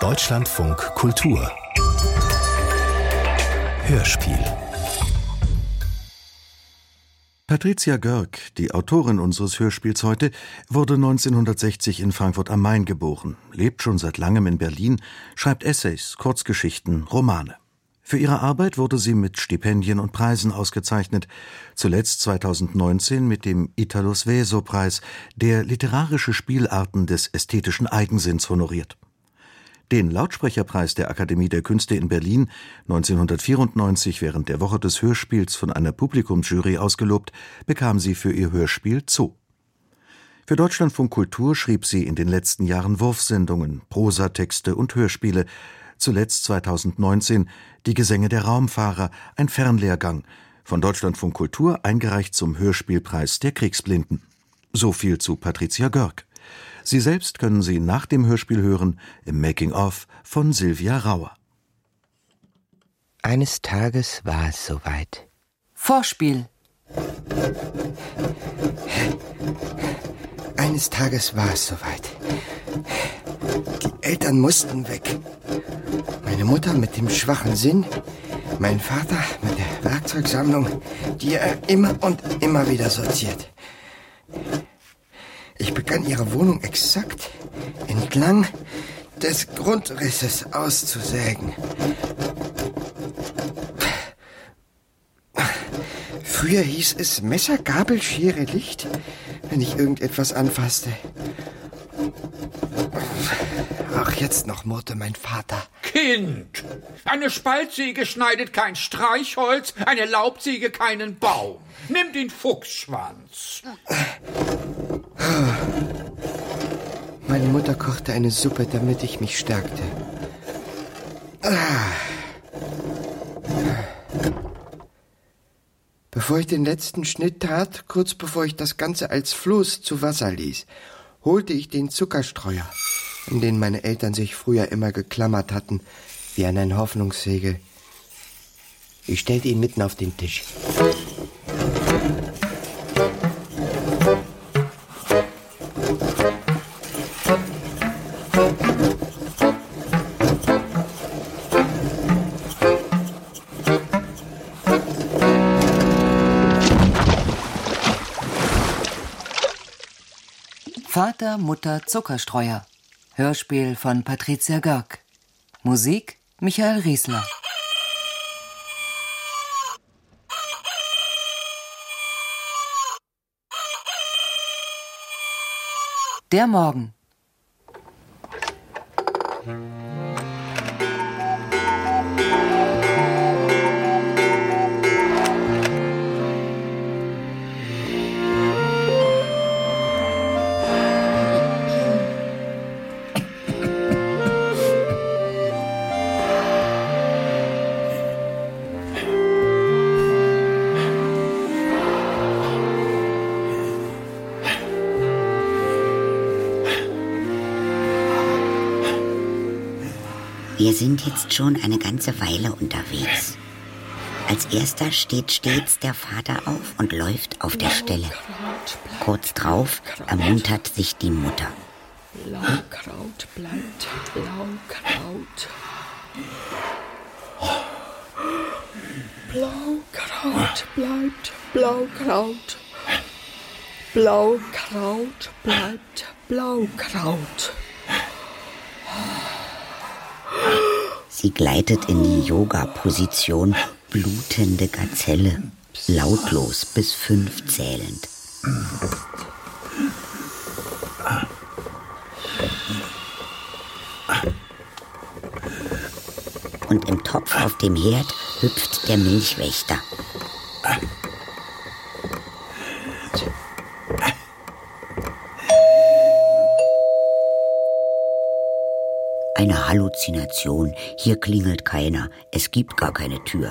Deutschlandfunk Kultur Hörspiel. Patricia Görg, die Autorin unseres Hörspiels heute, wurde 1960 in Frankfurt am Main geboren, lebt schon seit langem in Berlin, schreibt Essays, Kurzgeschichten, Romane. Für ihre Arbeit wurde sie mit Stipendien und Preisen ausgezeichnet, zuletzt 2019 mit dem Italo Sveso-Preis, der literarische Spielarten des ästhetischen Eigensinns honoriert. Den Lautsprecherpreis der Akademie der Künste in Berlin, 1994 während der Woche des Hörspiels von einer Publikumsjury ausgelobt, bekam sie für ihr Hörspiel Zoo. Für Deutschlandfunk Kultur schrieb sie in den letzten Jahren Wurfsendungen, Prosatexte und Hörspiele, zuletzt 2019 Die Gesänge der Raumfahrer, ein Fernlehrgang, von Deutschlandfunk Kultur eingereicht zum Hörspielpreis der Kriegsblinden. So viel zu Patricia Görg. Sie selbst können Sie nach dem Hörspiel hören im Making-of von Silvia Rauer. Eines Tages war es soweit. Vorspiel. Eines Tages war es soweit. Die Eltern mussten weg. Meine Mutter mit dem schwachen Sinn, mein Vater mit der Werkzeugsammlung, die er immer und immer wieder sortiert. Ich begann ihre Wohnung exakt entlang des Grundrisses auszusägen. Früher hieß es Messer, Gabel, Schere, Licht, wenn ich irgendetwas anfasste. Auch jetzt noch murrte mein Vater. Kind, eine Spaltsäge schneidet kein Streichholz, eine Laubsäge keinen Baum. Nimm den Fuchsschwanz. Meine Mutter kochte eine Suppe, damit ich mich stärkte. Bevor ich den letzten Schnitt tat, kurz bevor ich das Ganze als Floß zu Wasser ließ, holte ich den Zuckerstreuer, an den meine Eltern sich früher immer geklammert hatten, wie an ein Hoffnungssegel. Ich stellte ihn mitten auf den Tisch. Vater, Mutter, Zuckerstreuer. Hörspiel von Patricia Görg. Musik Michael Riesler. Der Morgen. Wir sind jetzt schon eine ganze Weile unterwegs. Als erster steht stets der Vater auf und läuft auf der Stelle. Kurz drauf ermuntert sich die Mutter. Blaukraut bleibt Blaukraut. Blaukraut bleibt Blaukraut. Blaukraut bleibt Blaukraut. Sie gleitet in die Yoga-Position, blutende Gazelle, lautlos bis 5 zählend. Und im Topf auf dem Herd hüpft der Milchwächter. Eine Halluzination. Hier klingelt keiner. Es gibt gar keine Tür.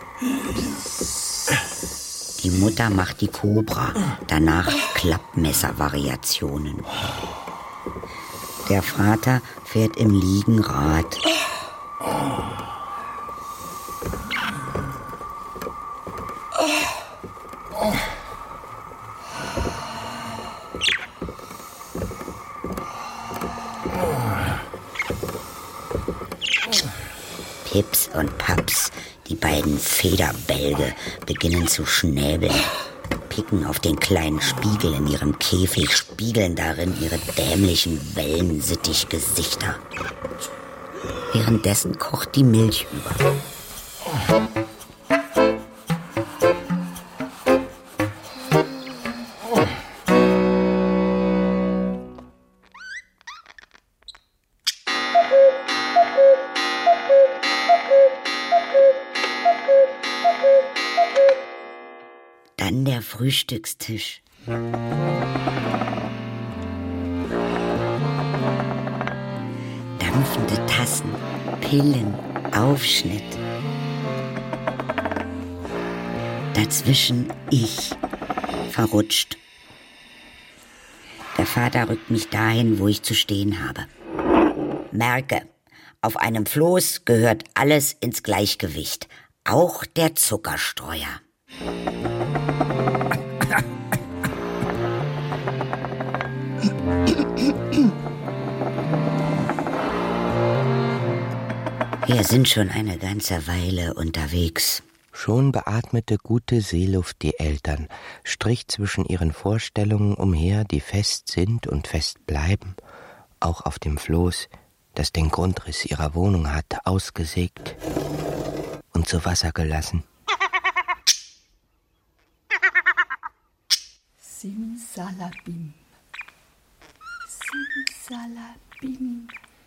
Die Mutter macht die Kobra, danach Klappmesser-Variationen. Der Vater fährt im Liegen Rad. Pips und Paps, die beiden Federbälge, beginnen zu schnäbeln, picken auf den kleinen Spiegel in ihrem Käfig, spiegeln darin ihre dämlichen Wellensittich-Gesichter. Währenddessen kocht die Milch über. Dann der Frühstückstisch. Dampfende Tassen, Pillen, Aufschnitt. Dazwischen ich, verrutscht. Der Vater rückt mich dahin, wo ich zu stehen habe. Merke, auf einem Floß gehört alles ins Gleichgewicht, auch der Zuckerstreuer. Wir sind schon eine ganze Weile unterwegs. Schon beatmete gute Seeluft die Eltern, strich zwischen ihren Vorstellungen umher, die fest sind und fest bleiben, auch auf dem Floß, das den Grundriss ihrer Wohnung hat, ausgesägt und zu Wasser gelassen. Simsalabim. Simsalabim.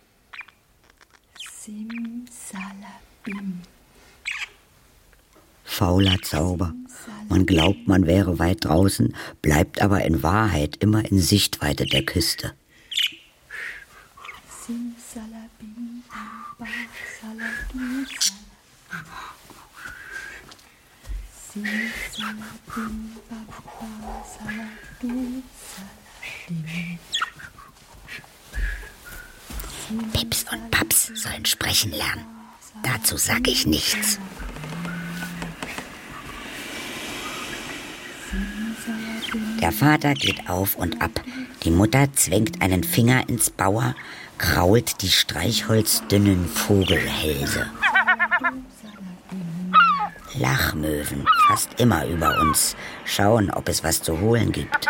Simsalabim. Fauler Zauber. Man glaubt, man wäre weit draußen, bleibt aber in Wahrheit immer in Sichtweite der Küste. Simsalabim. Simsalabim. Simsalabim. Pips und Paps sollen sprechen lernen. Dazu sag ich nichts. Der Vater geht auf und ab. Die Mutter zwängt einen Finger ins Bauer, krault die streichholzdünnen Vogelhälse. Lachmöwen, fast immer über uns, schauen, ob es was zu holen gibt.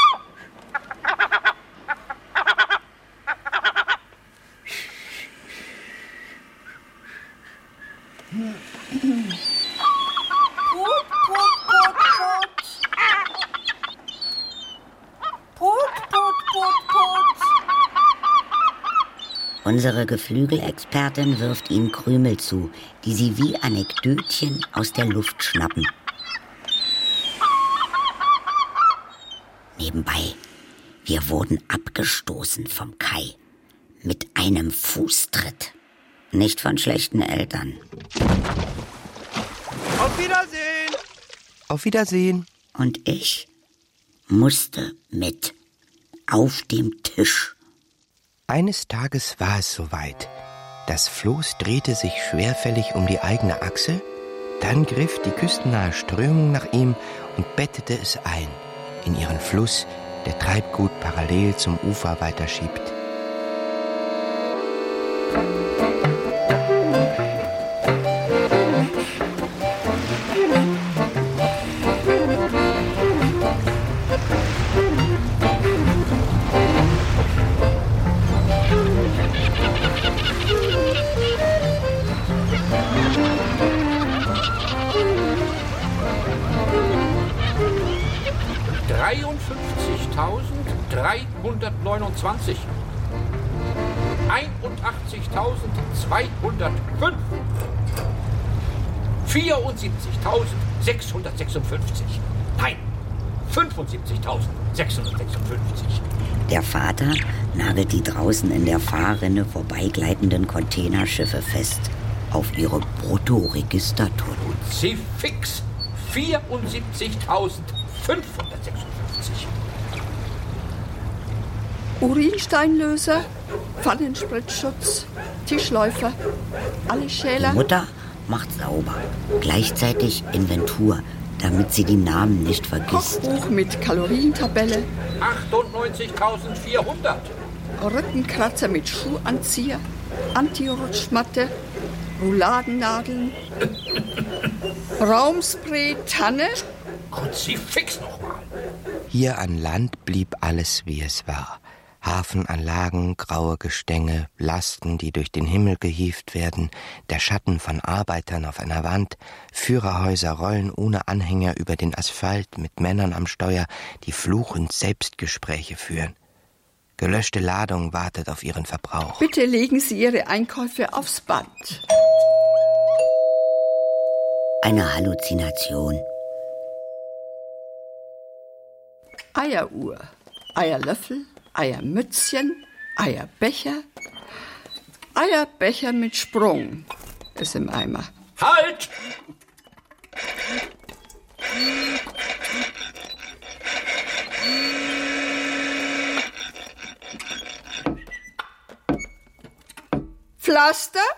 Unsere Geflügelexpertin wirft ihnen Krümel zu, die sie wie Anekdötchen aus der Luft schnappen. Nebenbei, wir wurden abgestoßen vom Kai. Mit einem Fußtritt. Nicht von schlechten Eltern. Auf Wiedersehen! Auf Wiedersehen! Und ich musste mit. Auf dem Tisch. Eines Tages war es soweit. Das Floß drehte sich schwerfällig um die eigene Achse, dann griff die küstennahe Strömung nach ihm und bettete es ein in ihren Fluss, der Treibgut parallel zum Ufer weiterschiebt. $53.329, 81.205, 74.656, nein, 75.656. Der Vater nagelt die draußen in der Fahrrinne vorbeigleitenden Containerschiffe fest auf ihre Bruttoregistertonne. Sie fix 74.556. Urinsteinlöser, Pfannenspritzschutz, Tischläufer, alle Schäler. Die Mutter macht sauber, gleichzeitig Inventur, damit sie die Namen nicht vergisst. Kochbuch mit Kalorientabelle. 98.400. Rückenkratzer mit Schuhanzieher, Anti-Rutschmatte, Rouladennadeln, Raumspray, Tanne. Kruzifix nochmal. Hier an Land blieb alles, wie es war. Hafenanlagen, graue Gestänge, Lasten, die durch den Himmel gehievt werden, der Schatten von Arbeitern auf einer Wand, Führerhäuser rollen ohne Anhänger über den Asphalt mit Männern am Steuer, die fluchend Selbstgespräche führen. Gelöschte Ladung wartet auf ihren Verbrauch. Bitte legen Sie Ihre Einkäufe aufs Band. Eine Halluzination. Eieruhr, Eierlöffel, Eiermützchen, Eierbecher. Eierbecher mit Sprung ist im Eimer. Halt! Pflaster?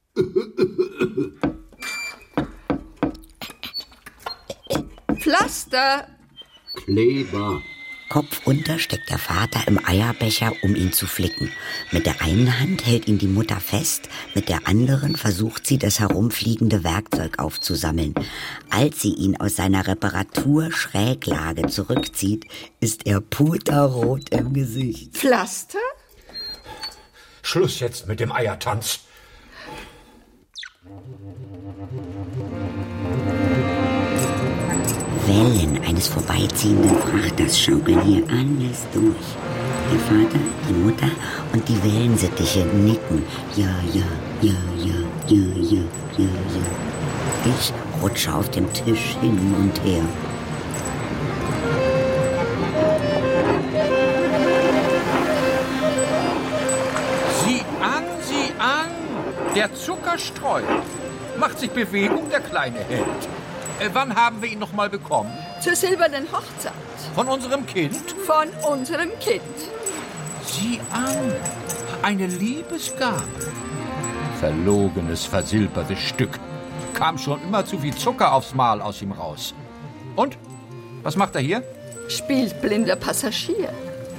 Pflaster? Kleber. Kopfunter steckt der Vater im Eierbecher, um ihn zu flicken. Mit der einen Hand hält ihn die Mutter fest, mit der anderen versucht sie, das herumfliegende Werkzeug aufzusammeln. Als sie ihn aus seiner Reparaturschräglage zurückzieht, ist er puterrot im Gesicht. Pflaster? Schluss jetzt mit dem Eiertanz. Wellen eines vorbeiziehenden Frachters schaukeln hier alles durch. Der Vater, die Mutter und die Wellensittiche nicken. Ja, ja, ja, ja, ja, ja, ja, ja. Ich rutsche auf dem Tisch hin und her. Sieh an! Der Zuckerstreuer. Macht sich Bewegung, der kleine Held. Wann haben wir ihn noch mal bekommen? Zur silbernen Hochzeit. Von unserem Kind? Von unserem Kind. Sieh an, eine Liebesgabe. Verlogenes, versilbertes Stück. Kam schon immer zu viel Zucker aufs Mahl aus ihm raus. Und? Was macht er hier? Spielt blinder Passagier.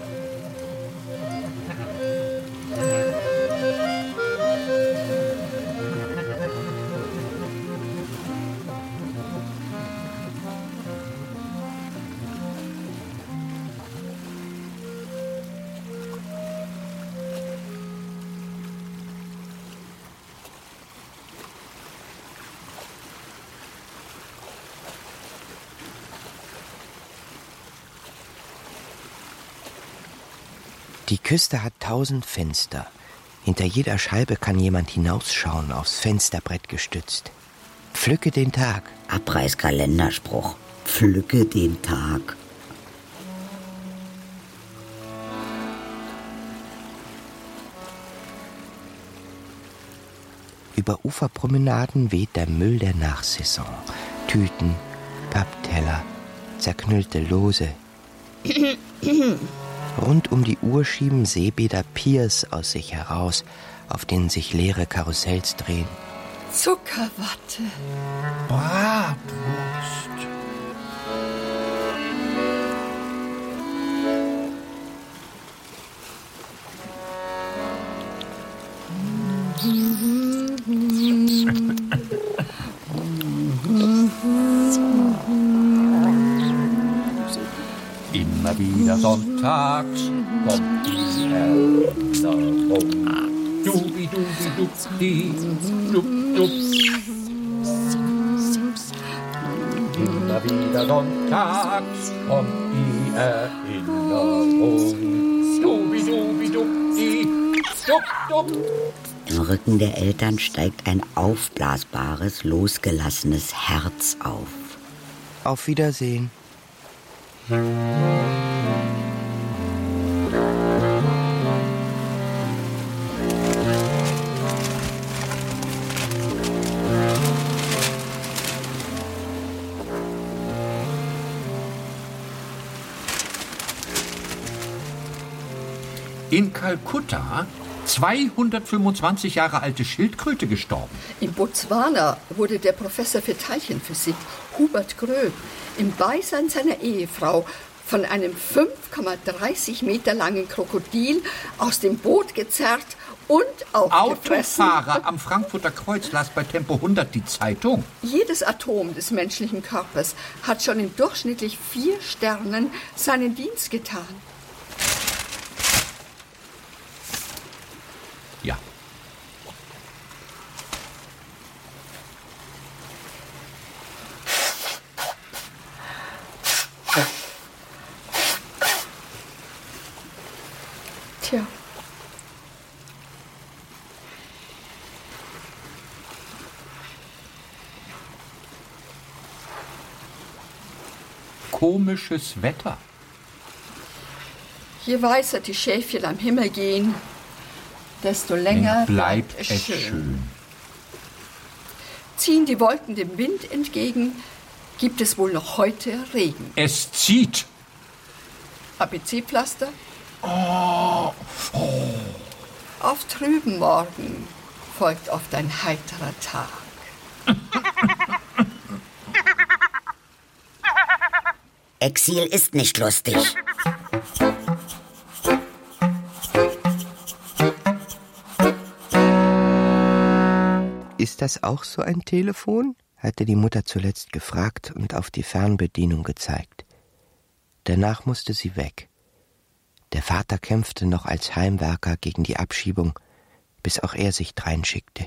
Die Küste hat 1000 Fenster. Hinter jeder Scheibe kann jemand hinausschauen, aufs Fensterbrett gestützt. Pflücke den Tag. Abreißkalenderspruch. Pflücke den Tag. Über Uferpromenaden weht der Müll der Nachsaison. Tüten, Pappteller, zerknüllte Lose. Rund um die Uhr schieben Seebäder Piers aus sich heraus, auf denen sich leere Karussells drehen. Zuckerwatte. Bratwurst. Immer wieder sonntags kommt die Erinnerung. Dubi-dubi-dubdi, dub-dub. Immer wieder sonntags kommt die Erinnerung. Dubi-dubi-dubdi, dub-dub. Im Rücken der Eltern steigt ein aufblasbares, losgelassenes Herz auf. Auf Wiedersehen. In Kalkutta 225 Jahre alte Schildkröte gestorben. In Botswana wurde der Professor für Teilchenphysik, Hubert Gröb, im Beisein seiner Ehefrau von einem 5,30 Meter langen Krokodil aus dem Boot gezerrt Und aufgefressen. Autofahrer am Frankfurter Kreuz las bei Tempo 100 die Zeitung. Jedes Atom des menschlichen Körpers hat schon in durchschnittlich 4 Sternen seinen Dienst getan. Ja. Tja. Komisches Wetter. Je weißer die Schäfchen am Himmel gehen, desto länger bleibt es schön. Ziehen die Wolken dem Wind entgegen, gibt es wohl noch heute Regen. Es zieht. ABC-Pflaster? Auf trüben Morgen folgt oft ein heiterer Tag. Exil ist nicht lustig. Ist das auch so ein Telefon? Hatte die Mutter zuletzt gefragt und auf die Fernbedienung gezeigt. Danach musste sie weg. Der Vater kämpfte noch als Heimwerker gegen die Abschiebung, bis auch er sich dreinschickte.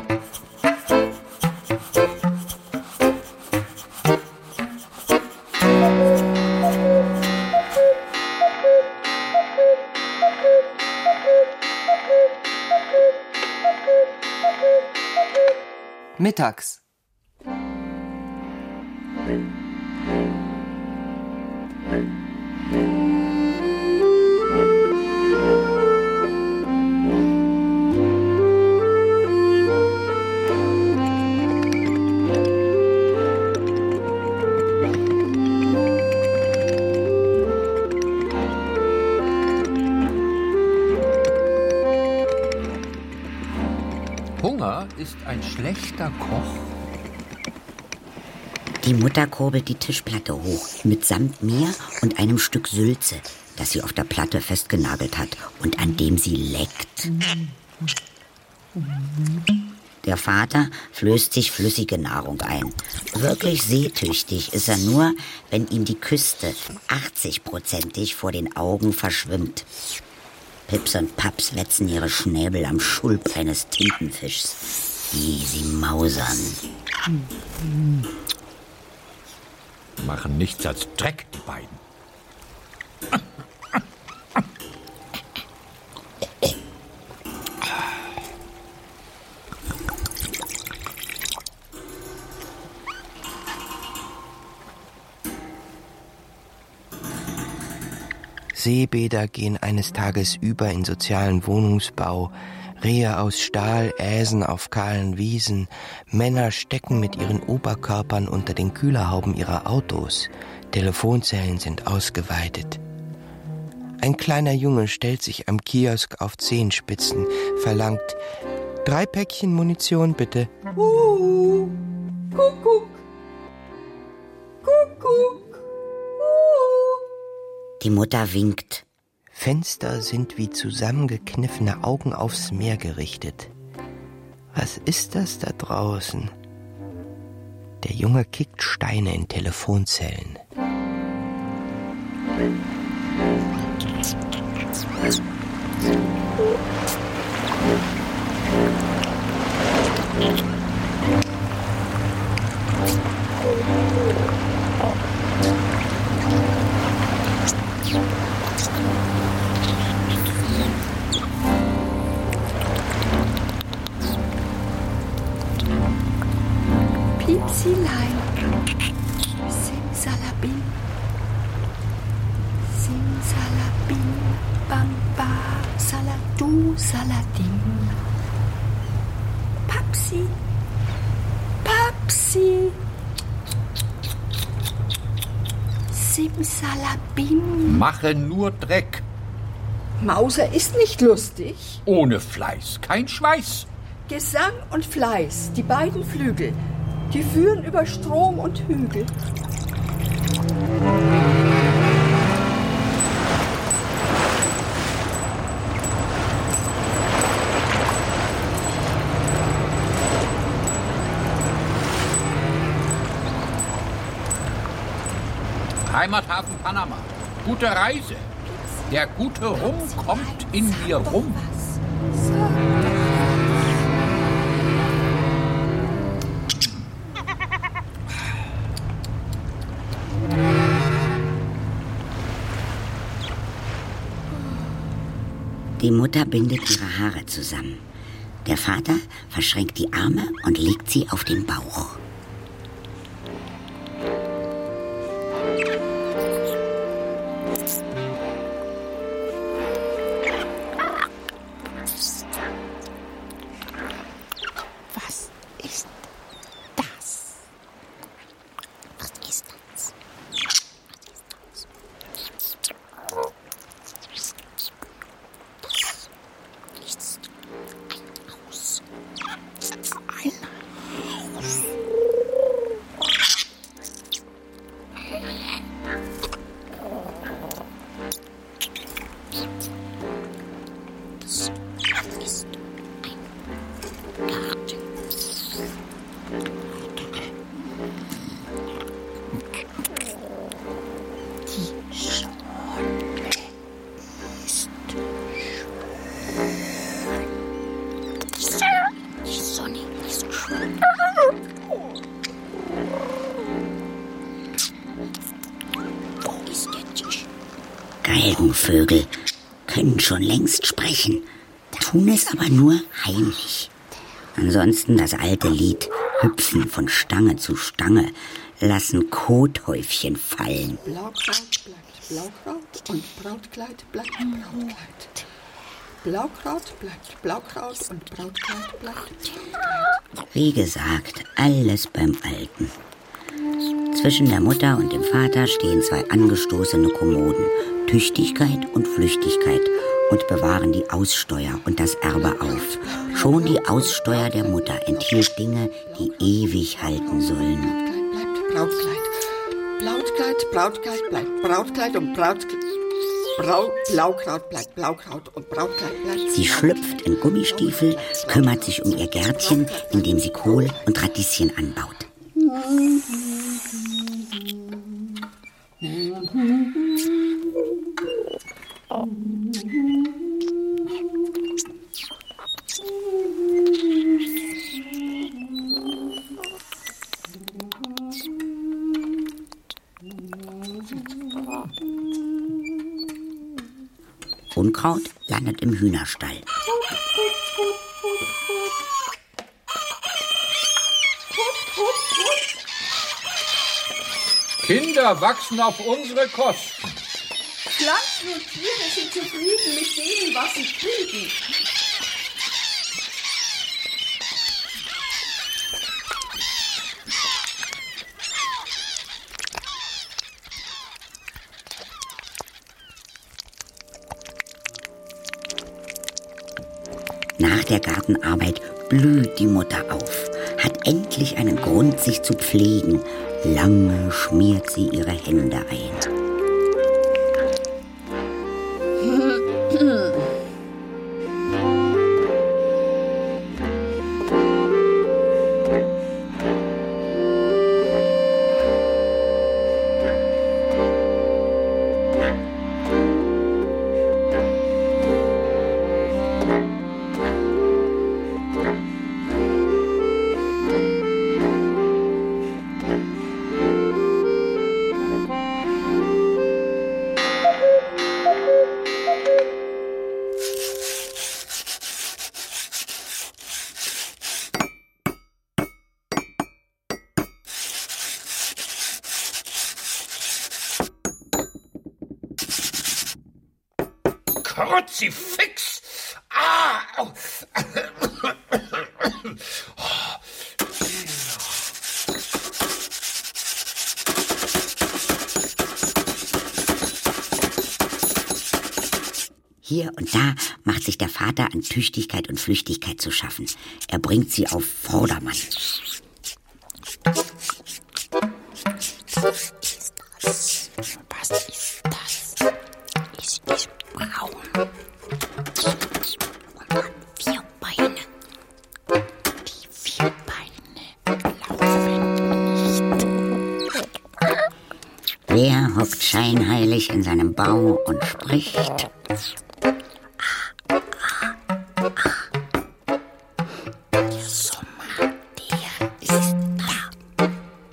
Mittags. Hunger ist ein schlechter Koch. Die Mutter kurbelt die Tischplatte hoch, mitsamt mir und einem Stück Sülze, das sie auf der Platte festgenagelt hat und an dem sie leckt. Der Vater flößt sich flüssige Nahrung ein. Wirklich seetüchtig ist er nur, wenn ihm die Küste 80%ig vor den Augen verschwimmt. Pips und Paps wetzen ihre Schnäbel am Schulp eines Tintenfischs. Wie sie mausern. Machen nichts als Dreck, die beiden. Seebäder gehen eines Tages über in sozialen Wohnungsbau, Rehe aus Stahl äsen auf kahlen Wiesen, Männer stecken mit ihren Oberkörpern unter den Kühlerhauben ihrer Autos, Telefonzellen sind ausgeweitet. Ein kleiner Junge stellt sich am Kiosk auf Zehenspitzen, verlangt 3 Päckchen Munition bitte. Kuckuck. Kuckuck. Die Mutter winkt. Fenster sind wie zusammengekniffene Augen aufs Meer gerichtet. Was ist das da draußen? Der Junge kickt Steine in Telefonzellen. Piepsilein, Simsalabim, Simsalabim, Bamba, Saladu, Saladim. Papsi, Papsi, Simsalabim. Mache nur Dreck. Mauser ist nicht lustig. Ohne Fleiß kein Schweiß. Gesang und Fleiß, die beiden Flügel, die führen über Strom und Hügel. Heimathafen Panama. Gute Reise. Der gute Rum kommt in mir rum. Die Mutter bindet ihre Haare zusammen. Der Vater verschränkt die Arme und legt sie auf den Bauch. Was ist das? Was ist das? Galgenvögel können schon längst sprechen, tun es aber nur heimlich. Ansonsten das alte Lied, hüpfen von Stange zu Stange, lassen Kothäufchen fallen. Blaukraut bleibt Blaukraut und Brautkleid bleibt Brautkleid. Blaukraut bleibt Blaukraut und Brautkleid bleibt Brautkleid. Wie gesagt, alles beim Alten. Zwischen der Mutter und dem Vater stehen zwei angestoßene Kommoden, Tüchtigkeit und Flüchtigkeit, und bewahren die Aussteuer und das Erbe auf. Schon die Aussteuer der Mutter enthielt Dinge, die ewig halten sollen. Brautkleid, Brautkleid, Brautkleid bleibt Brautkleid und Blaukraut bleibt Blaukraut und Brautkleid bleibt. Sie schlüpft in Gummistiefel, kümmert sich um ihr Gärtchen, in dem sie Kohl und Radieschen anbaut. Unkraut landet im Hühnerstall. Kinder wachsen auf unsere Kosten. Pflanzen und Tiere sind zufrieden mit dem, was sie kriegen. Nach der Gartenarbeit blüht die Mutter auf, hat endlich einen Grund, sich zu pflegen. Lange schmiert sie ihre Hände ein. Kruzifix! Ah! Hier und da macht sich der Vater an Tüchtigkeit und Flüchtigkeit zu schaffen. Er bringt sie auf Vordermann. Was ist das? Ist es braun? Und hat 4 Beine. Die 4 Beine laufen nicht. Wer hockt scheinheilig in seinem Bau und spricht. Der Sommer, der ist da.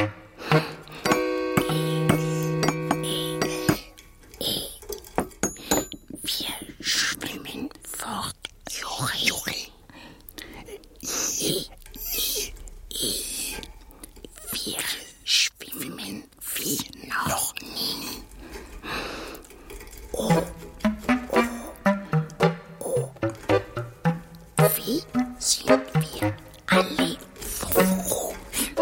Wir schwimmen fort, Juri. Wir schwimmen wie noch nie. Oh. Wie sind wir alle froh.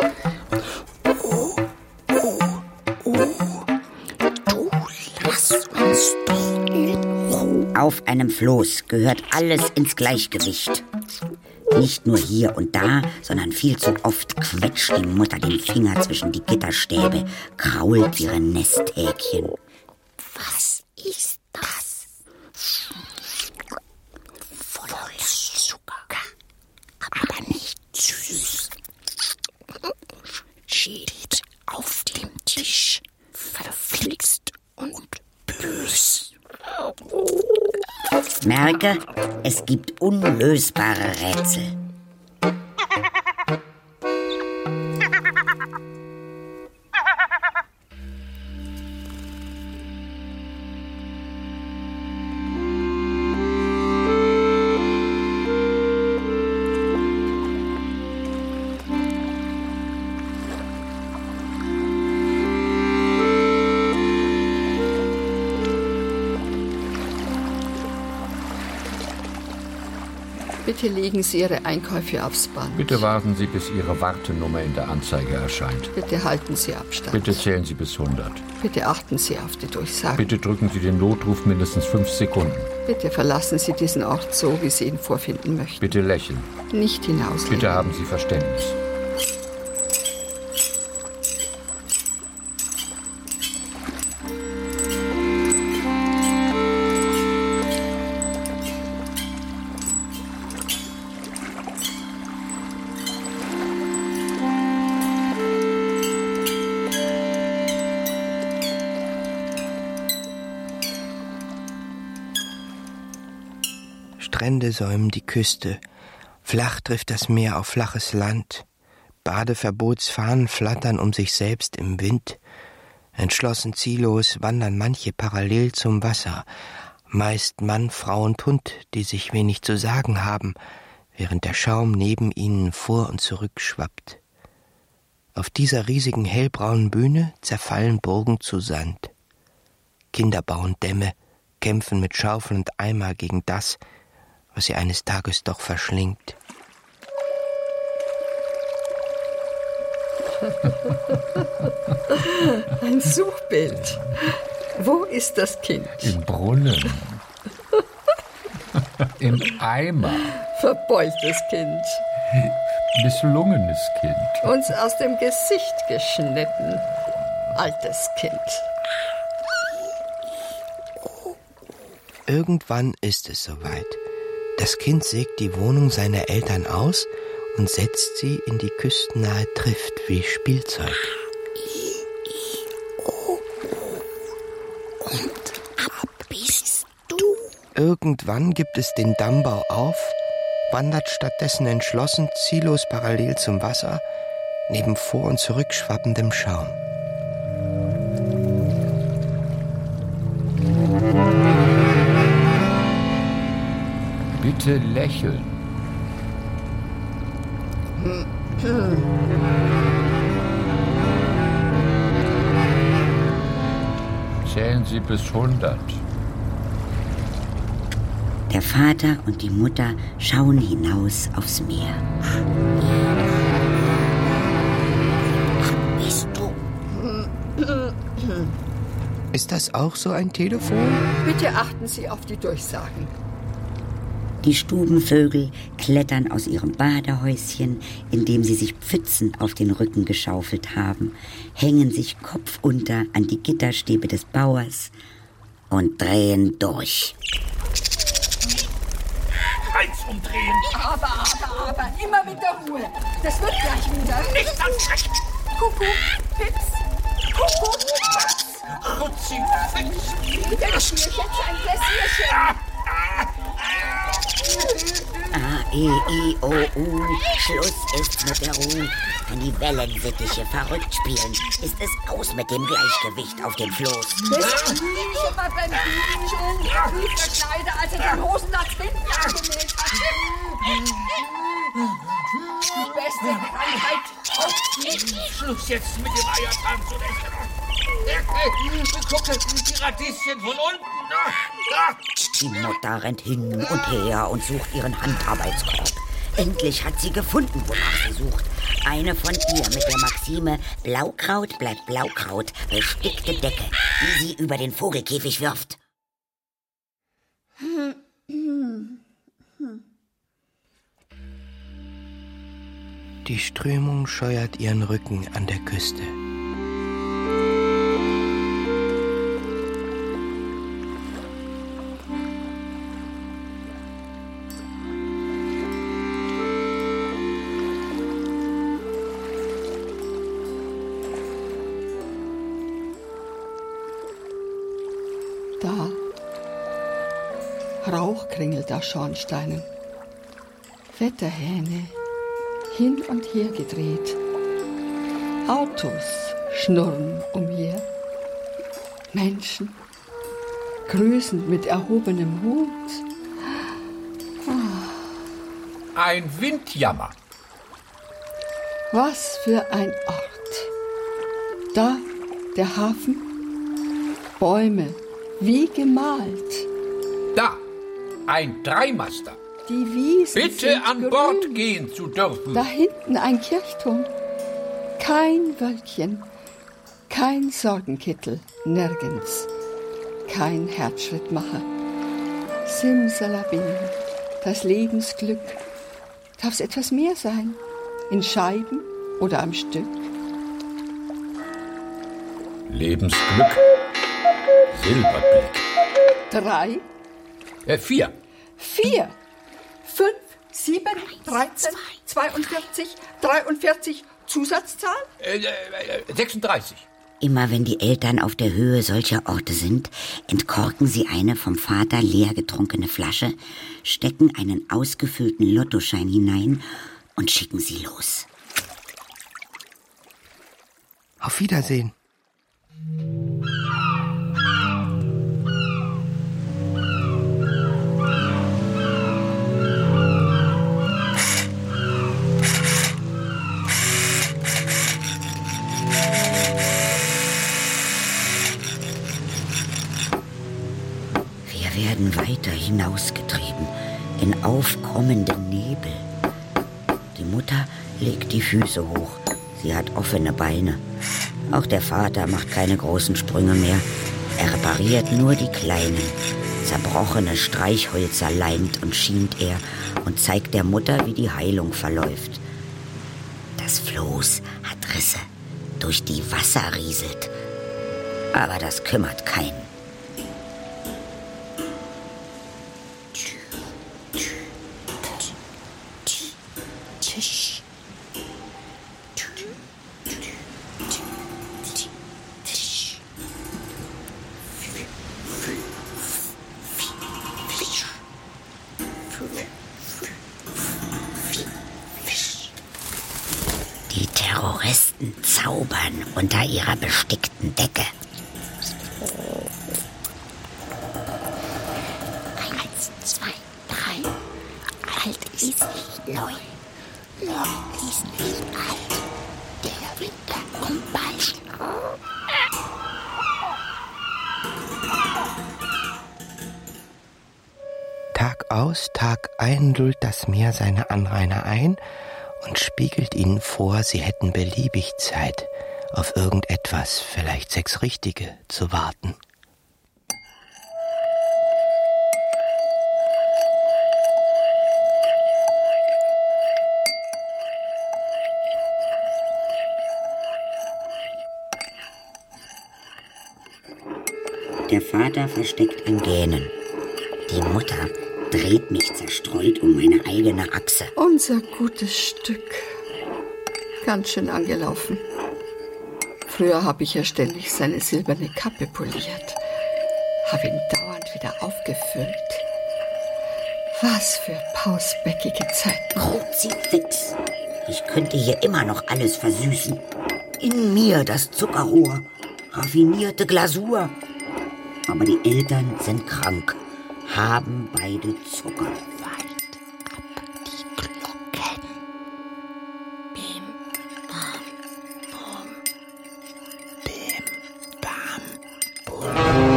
Du lass uns doch in Ruhe. Auf einem Floß gehört alles ins Gleichgewicht. Nicht nur hier und da, sondern viel zu oft quetscht die Mutter den Finger zwischen die Gitterstäbe, krault ihre Nesthäkchen. Was ist das? Voller Zucker, aber nicht süß. Steht auf dem Tisch, verflixt und bös. Merke, es gibt unlösbare Rätsel. Bitte legen Sie Ihre Einkäufe aufs Band. Bitte warten Sie, bis Ihre Wartenummer in der Anzeige erscheint. Bitte halten Sie Abstand. Bitte zählen Sie bis 100. Bitte achten Sie auf die Durchsagen. Bitte drücken Sie den Notruf mindestens 5 Sekunden. Bitte verlassen Sie diesen Ort so, wie Sie ihn vorfinden möchten. Bitte lächeln. Nicht hinauslegen. Bitte haben Sie Verständnis. Strände säumen die Küste, flach trifft das Meer auf flaches Land, Badeverbotsfahnen flattern um sich selbst im Wind, entschlossen ziellos wandern manche parallel zum Wasser, meist Mann, Frau und Hund, die sich wenig zu sagen haben, während der Schaum neben ihnen vor und zurück schwappt. Auf dieser riesigen hellbraunen Bühne zerfallen Burgen zu Sand. Kinder bauen Dämme, kämpfen mit Schaufel und Eimer gegen das, was sie eines Tages doch verschlingt. Ein Suchbild. Wo ist das Kind? Im Brunnen. Im Eimer. Verbeultes Kind. Misslungenes Kind. Uns aus dem Gesicht geschnitten. Altes Kind. Irgendwann ist es soweit. Das Kind sägt die Wohnung seiner Eltern aus und setzt sie in die küstennahe Trift wie Spielzeug. Und ab bist du. Irgendwann gibt es den Dammbau auf, wandert stattdessen entschlossen ziellos parallel zum Wasser, neben vor und zurück schwappendem Schaum. Bitte lächeln. Zählen Sie bis 100. Der Vater und die Mutter schauen hinaus aufs Meer. Bist du. Ist das auch so ein Telefon? Bitte achten Sie auf die Durchsagen. Die Stubenvögel klettern aus ihrem Badehäuschen, in dem sie sich Pfützen auf den Rücken geschaufelt haben, hängen sich kopfunter an die Gitterstäbe des Bauers und drehen durch. Eins umdrehen. Aber, immer mit der Ruhe. Das wird gleich wieder. Nicht anstrengen. Kuckuck, Pips. Kuckuck, Pips. Rutzi. Jetzt ein Pläsierchen. A, E, I, O, U. Schluss ist mit der Ruhe. Wenn die Wellensittiche verrückt spielen, ist es aus mit dem Gleichgewicht auf dem Floß. Das schon mal beim Bügeln. Wie verkleidet, als er den Hosen nach hinten angenäht hat. Die beste Krankheit. Schluss jetzt mit dem Eiertanz. Gucke, die Radieschen von unten. Die Mutter rennt hin und her und sucht ihren Handarbeitskorb. Endlich hat sie gefunden, wonach sie sucht. Eine von ihr mit der Maxime, Blaukraut bleibt Blaukraut, bestickte Decke, die sie über den Vogelkäfig wirft. Die Strömung scheuert ihren Rücken an der Küste. Da. Rauch kringelt aus Schornsteinen. Wetterhähne hin und her gedreht. Autos schnurren umher. Menschen grüßend mit erhobenem Hut. Ein Windjammer. Was für ein Ort. Da der Hafen. Bäume, wie gemalt. Da, ein Dreimaster. Die Wiesen Bitte sind an grün. Bord gehen zu dürfen. Da hinten ein Kirchturm. Kein Wölkchen, kein Sorgenkittel, nirgends. Kein Herzschrittmacher. Simsalabim, das Lebensglück. Darf's etwas mehr sein? In Scheiben oder am Stück? Lebensglück. Silberblick. 3, 4. 4, 5, 7, 13, 42, 43, Zusatzzahl? 36. Immer wenn die Eltern auf der Höhe solcher Orte sind, entkorken sie eine vom Vater leer getrunkene Flasche, stecken einen ausgefüllten Lottoschein hinein und schicken sie los. Auf Wiedersehen. Wir werden weiter hinausgetrieben in aufkommenden Nebel. Die Mutter legt die Füße hoch. Sie hat offene Beine. Auch der Vater macht keine großen Sprünge mehr. Er repariert nur die kleinen. Zerbrochene Streichhölzer leimt und schient er und zeigt der Mutter, wie die Heilung verläuft. Das Floß hat Risse, durch die Wasser rieselt. Aber das kümmert keinen. Die Terroristen zaubern unter ihrer bestickten Decke. 1, 2, 3. Alt ist nicht neu. Neu ist nicht alt. Der Winter kommt bald. Tag aus, Tag ein lullt das Meer seine Anrainer ein und spiegelt ihnen vor, sie hätten beliebig Zeit, auf irgendetwas, vielleicht 6 Richtige, zu warten. Der Vater versteckt ein Gähnen. Die Mutter dreht mich zerstreut um meine eigene Achse. Unser gutes Stück. Ganz schön angelaufen. Früher habe ich ja ständig seine silberne Kappe poliert. Habe ihn dauernd wieder aufgefüllt. Was für pausbäckige Zeiten. Kruzifix. Ich könnte hier immer noch alles versüßen. In mir das Zuckerrohr, raffinierte Glasur. Aber die Eltern sind krank, haben beide Zucker. Weit ab die Glocken. Bim, bam, bum. Bim, bam, bum.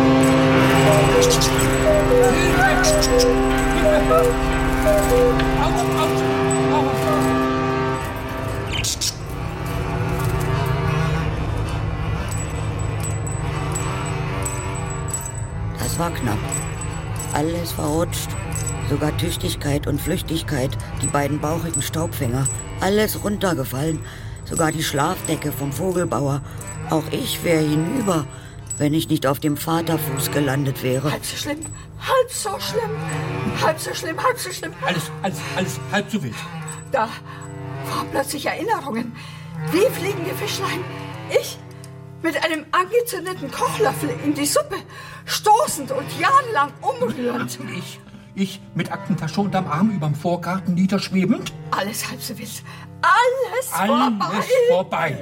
Das war knapp. Alles verrutscht. Sogar Tüchtigkeit und Flüchtigkeit, die beiden bauchigen Staubfänger. Alles runtergefallen. Sogar die Schlafdecke vom Vogelbauer. Auch ich wäre hinüber, wenn ich nicht auf dem Vaterfuß gelandet wäre. Halb so schlimm, halb so schlimm, halb so schlimm, halb so schlimm. Alles halb so wild. Da waren plötzlich Erinnerungen. Wie fliegende Fischlein. Ich mit einem angezündeten Kochlöffel in die Suppe, stoßend und jahrelang umrührend. Ich mit Aktentasche unterm Arm überm Vorgarten niederschwebend. Alles halb so wild. Alles vorbei.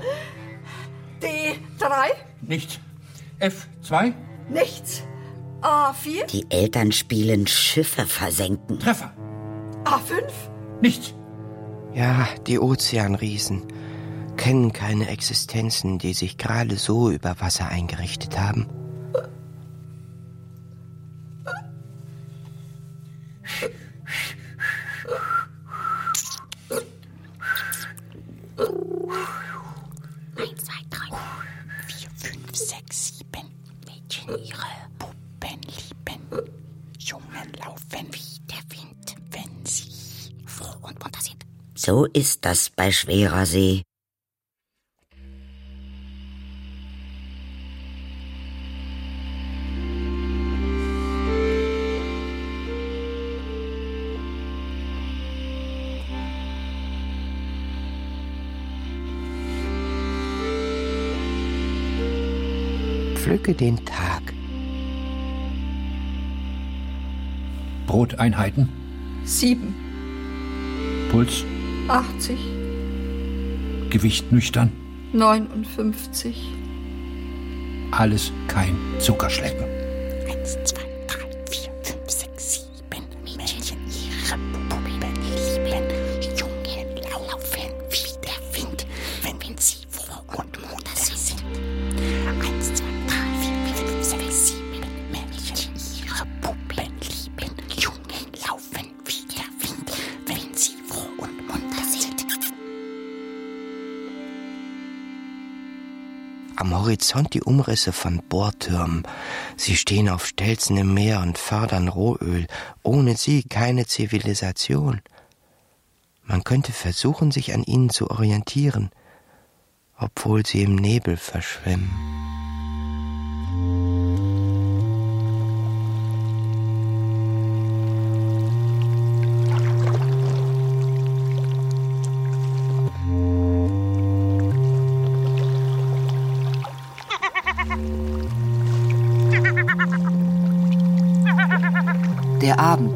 D3? Nichts. F2? Nichts. A4? Die Eltern spielen Schiffe versenken. Treffer. A5? Nichts. Ja, die Ozeanriesen kennen keine Existenzen, die sich gerade so über Wasser eingerichtet haben. Mädchen ihre Puppen lieben. Jungen laufen wie der Wind, wenn sie froh und munter sind. So ist das bei schwerer See. Pflücke den Tag. Broteinheiten? 7. Puls? 80. Gewicht nüchtern? 59. Alles kein Zuckerschlecken. 1, 2, 3, 4, 5, 6, 7. Mädchen ihre Puppen lieben. Jungen laufen wie der Wind, wenn sie froh und munter sind. 1, 2, 3, 4, 5, 6, 7. Mädchen ihre Puppen lieben. Jungen laufen wie der Wind, wenn sie froh und munter sind. Am Horizont die Umrisse von Bohrtürmen. Sie stehen auf Stelzen im Meer und fördern Rohöl. Ohne sie keine Zivilisation. Man könnte versuchen, sich an ihnen zu orientieren, obwohl sie im Nebel verschwimmen. Der Abend.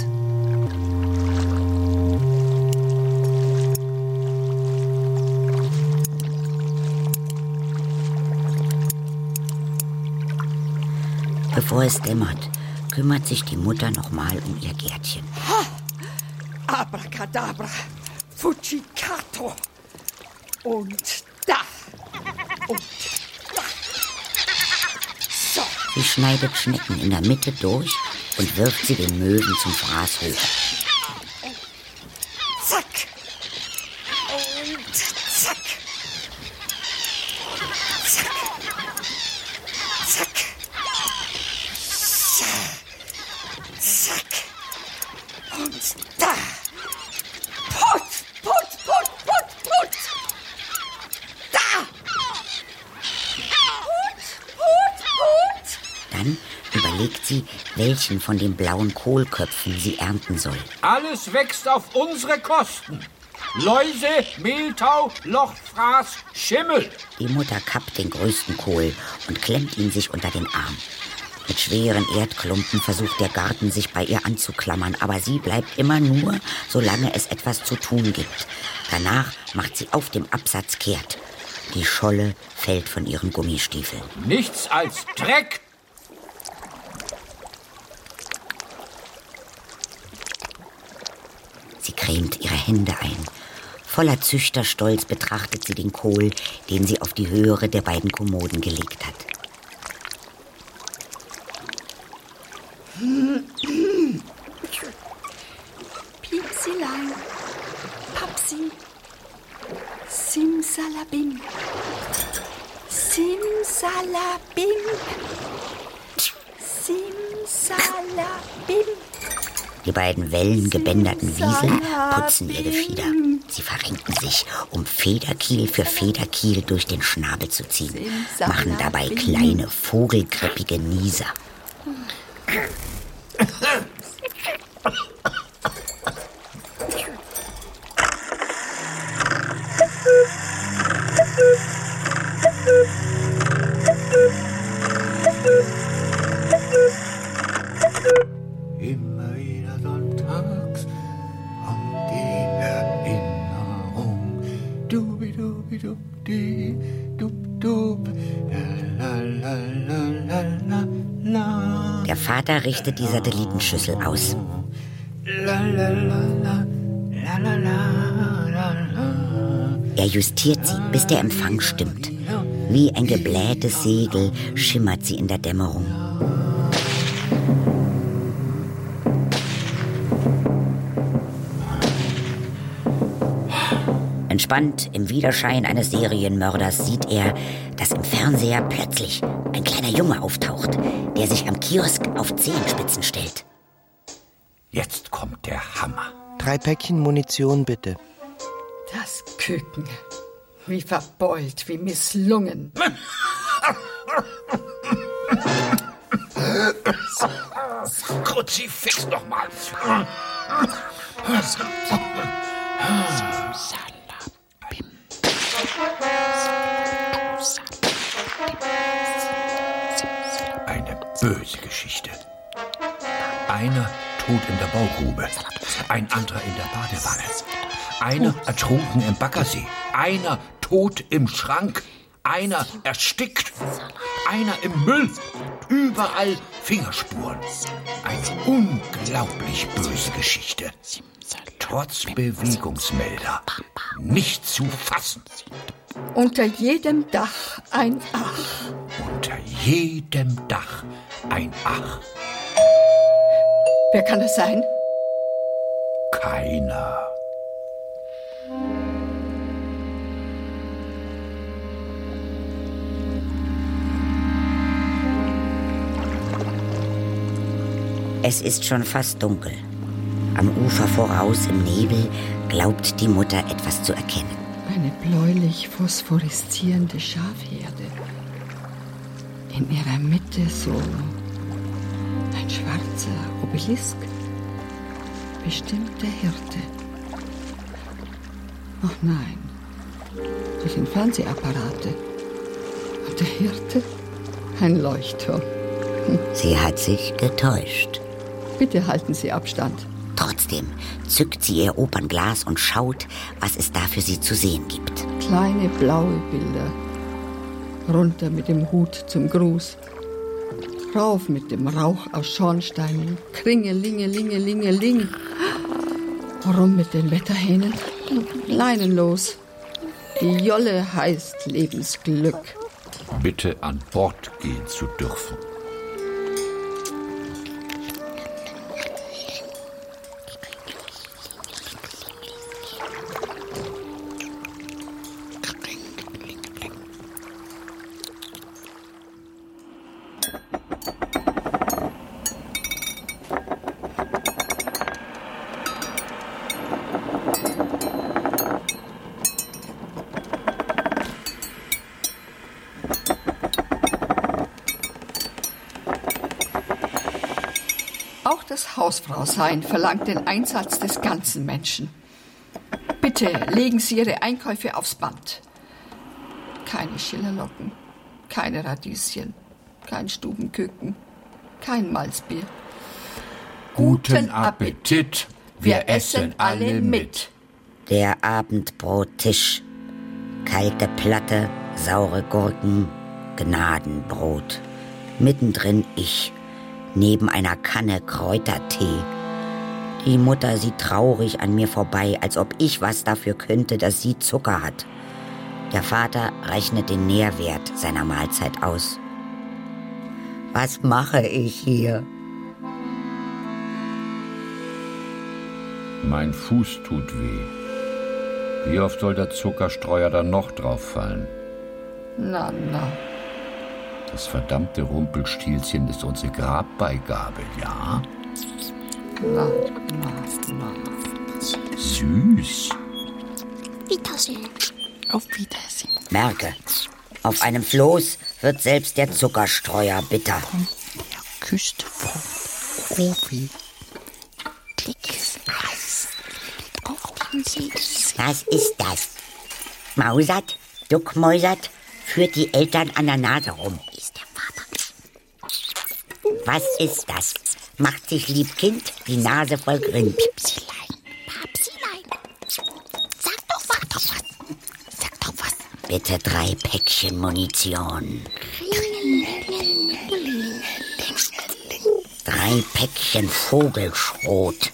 Bevor es dämmert, kümmert sich die Mutter nochmal um ihr Gärtchen. Abracadabra, Fujicato. Und da. Und da. So. Sie schneidet Schnecken in der Mitte durch und wirft sie den Möwen zum Fraß hoch. Zack. Und zack. Zack. Zack. Zack. Und da. Put, put, put, put, put. Da. Put, put, put. Dann überlegt sie, welchen von den blauen Kohlköpfen sie ernten soll. Alles wächst auf unsere Kosten. Läuse, Mehltau, Lochfraß, Schimmel. Die Mutter kappt den größten Kohl und klemmt ihn sich unter den Arm. Mit schweren Erdklumpen versucht der Garten, sich bei ihr anzuklammern, aber sie bleibt immer nur, solange es etwas zu tun gibt. Danach macht sie auf dem Absatz kehrt. Die Scholle fällt von ihren Gummistiefeln. Nichts als Dreck. Sie cremt ihre Hände ein. Voller Züchterstolz betrachtet sie den Kohl, den sie auf die höhere der beiden Kommoden gelegt hat. Piepsilein, Papsi, Simsalabim, Simsalabim, Simsalabim. Die beiden wellengebänderten Wiesel putzen ihr Gefieder. Sie verrenken sich, um Federkiel für Federkiel durch den Schnabel zu ziehen, machen dabei kleine, vogelgrippige Nieser. Immer wieder sonntags kommt die Erinnerung. Dubi-dubi-dub-di, dub-dub, la-la-la-la-la-la. Der Vater richtet die Satellitenschüssel aus. Er justiert sie, bis der Empfang stimmt. Wie ein geblähtes Segel schimmert sie in der Dämmerung. Entspannt im Widerschein eines Serienmörders sieht er, dass im Fernseher plötzlich ein kleiner Junge auftaucht, der sich am Kiosk auf Zehenspitzen stellt. Jetzt kommt der Hammer. 3 Päckchen Munition, bitte. Das Küken. Wie verbeult, wie misslungen. Kruzifix nochmal. Eine böse Geschichte. Einer tot in der Baugrube, ein anderer in der Badewanne, einer ertrunken im Baggersee, einer tot im Schrank, einer erstickt, einer im Müll, überall Fingerspuren. Eine unglaublich böse Geschichte. Trotz Bewegungsmelder nicht zu fassen. Unter jedem Dach ein Ach. Unter jedem Dach ein Ach. Wer kann das sein? Keiner. Es ist schon fast dunkel. Am Ufer voraus im Nebel glaubt die Mutter etwas zu erkennen. Eine bläulich phosphoreszierende Schafherde. In ihrer Mitte so ein schwarzer Obelisk. Bestimmt der Hirte. Ach nein, das sind Fernsehapparate. Und der Hirte? Ein Leuchtturm. Sie hat sich getäuscht. Bitte halten Sie Abstand. Trotzdem zückt sie ihr Opernglas und schaut, was es da für sie zu sehen gibt. Kleine blaue Bilder. Runter mit dem Hut zum Gruß. Rauf mit dem Rauch aus Schornsteinen. Kringelingelingelingeling. Rum mit den Wetterhähnen. Leinenlos. Die Jolle heißt Lebensglück. Bitte an Bord gehen zu dürfen. Auch das Hausfrausein verlangt den Einsatz des ganzen Menschen. Bitte Bitte legen Sie Ihre Einkäufe aufs Band. Keine Schillerlocken, keine Radieschen, kein Stubenküken, kein Malzbier. Guten Appetit, wir essen alle mit. Der Abendbrottisch. Kalte Platte, saure Gurken, Gnadenbrot. Mittendrin ich, neben einer Kanne Kräutertee. Die Mutter sieht traurig an mir vorbei, als ob ich was dafür könnte, dass sie Zucker hat. Der Vater rechnet den Nährwert seiner Mahlzeit aus. Was mache ich hier? Mein Fuß tut weh. Wie oft soll der Zuckerstreuer da noch drauf fallen? Na. Das verdammte Rumpelstilzchen ist unsere Grabbeigabe, ja? Na. Süß. Wiedersehen. Auf Wiedersehen. Merke, auf einem Floß wird selbst der Zuckerstreuer bitter. Der küsst vom Profi. Dickes Eis. Auf den See. Was ist das? Mausert, duckmäusert, führt die Eltern an der Nase rum. Ist der Vater. Was ist das? Macht sich lieb Kind, die Nase voll Grind. Papsilein. Sag doch was. Sag doch was. Bitte 3 Päckchen Munition. 3 Päckchen Vogelschrot.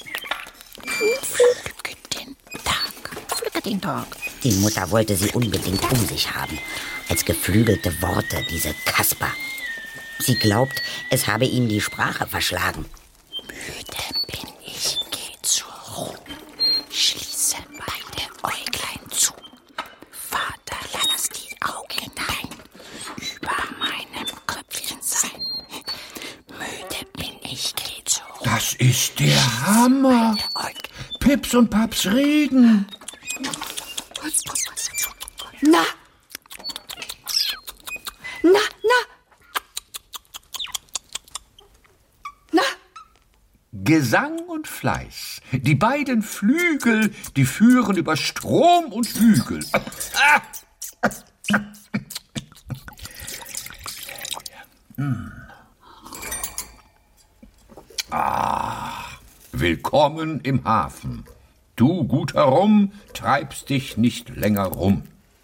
Pflücke den Tag. Die Mutter wollte sie unbedingt um sich haben. Als geflügelte Worte, diese Kasper. Sie glaubt, es habe ihm die Sprache verschlagen. Müde bin ich, geh zur Ruhe. Schließe beide Äuglein zu. Vater, lass die Augen dein über meinem Köpfchen sein. Müde bin ich, geh zur Ruhe. Das ist der Hammer. Pips und Paps reden. Na. Gesang und Fleiß. Die beiden Flügel, die führen über Strom und Hügel. Willkommen im Hafen. Du, gut herum, treibst dich nicht länger rum.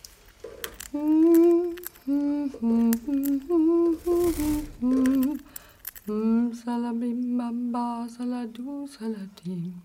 Salabim, bamba, saladu, saladim.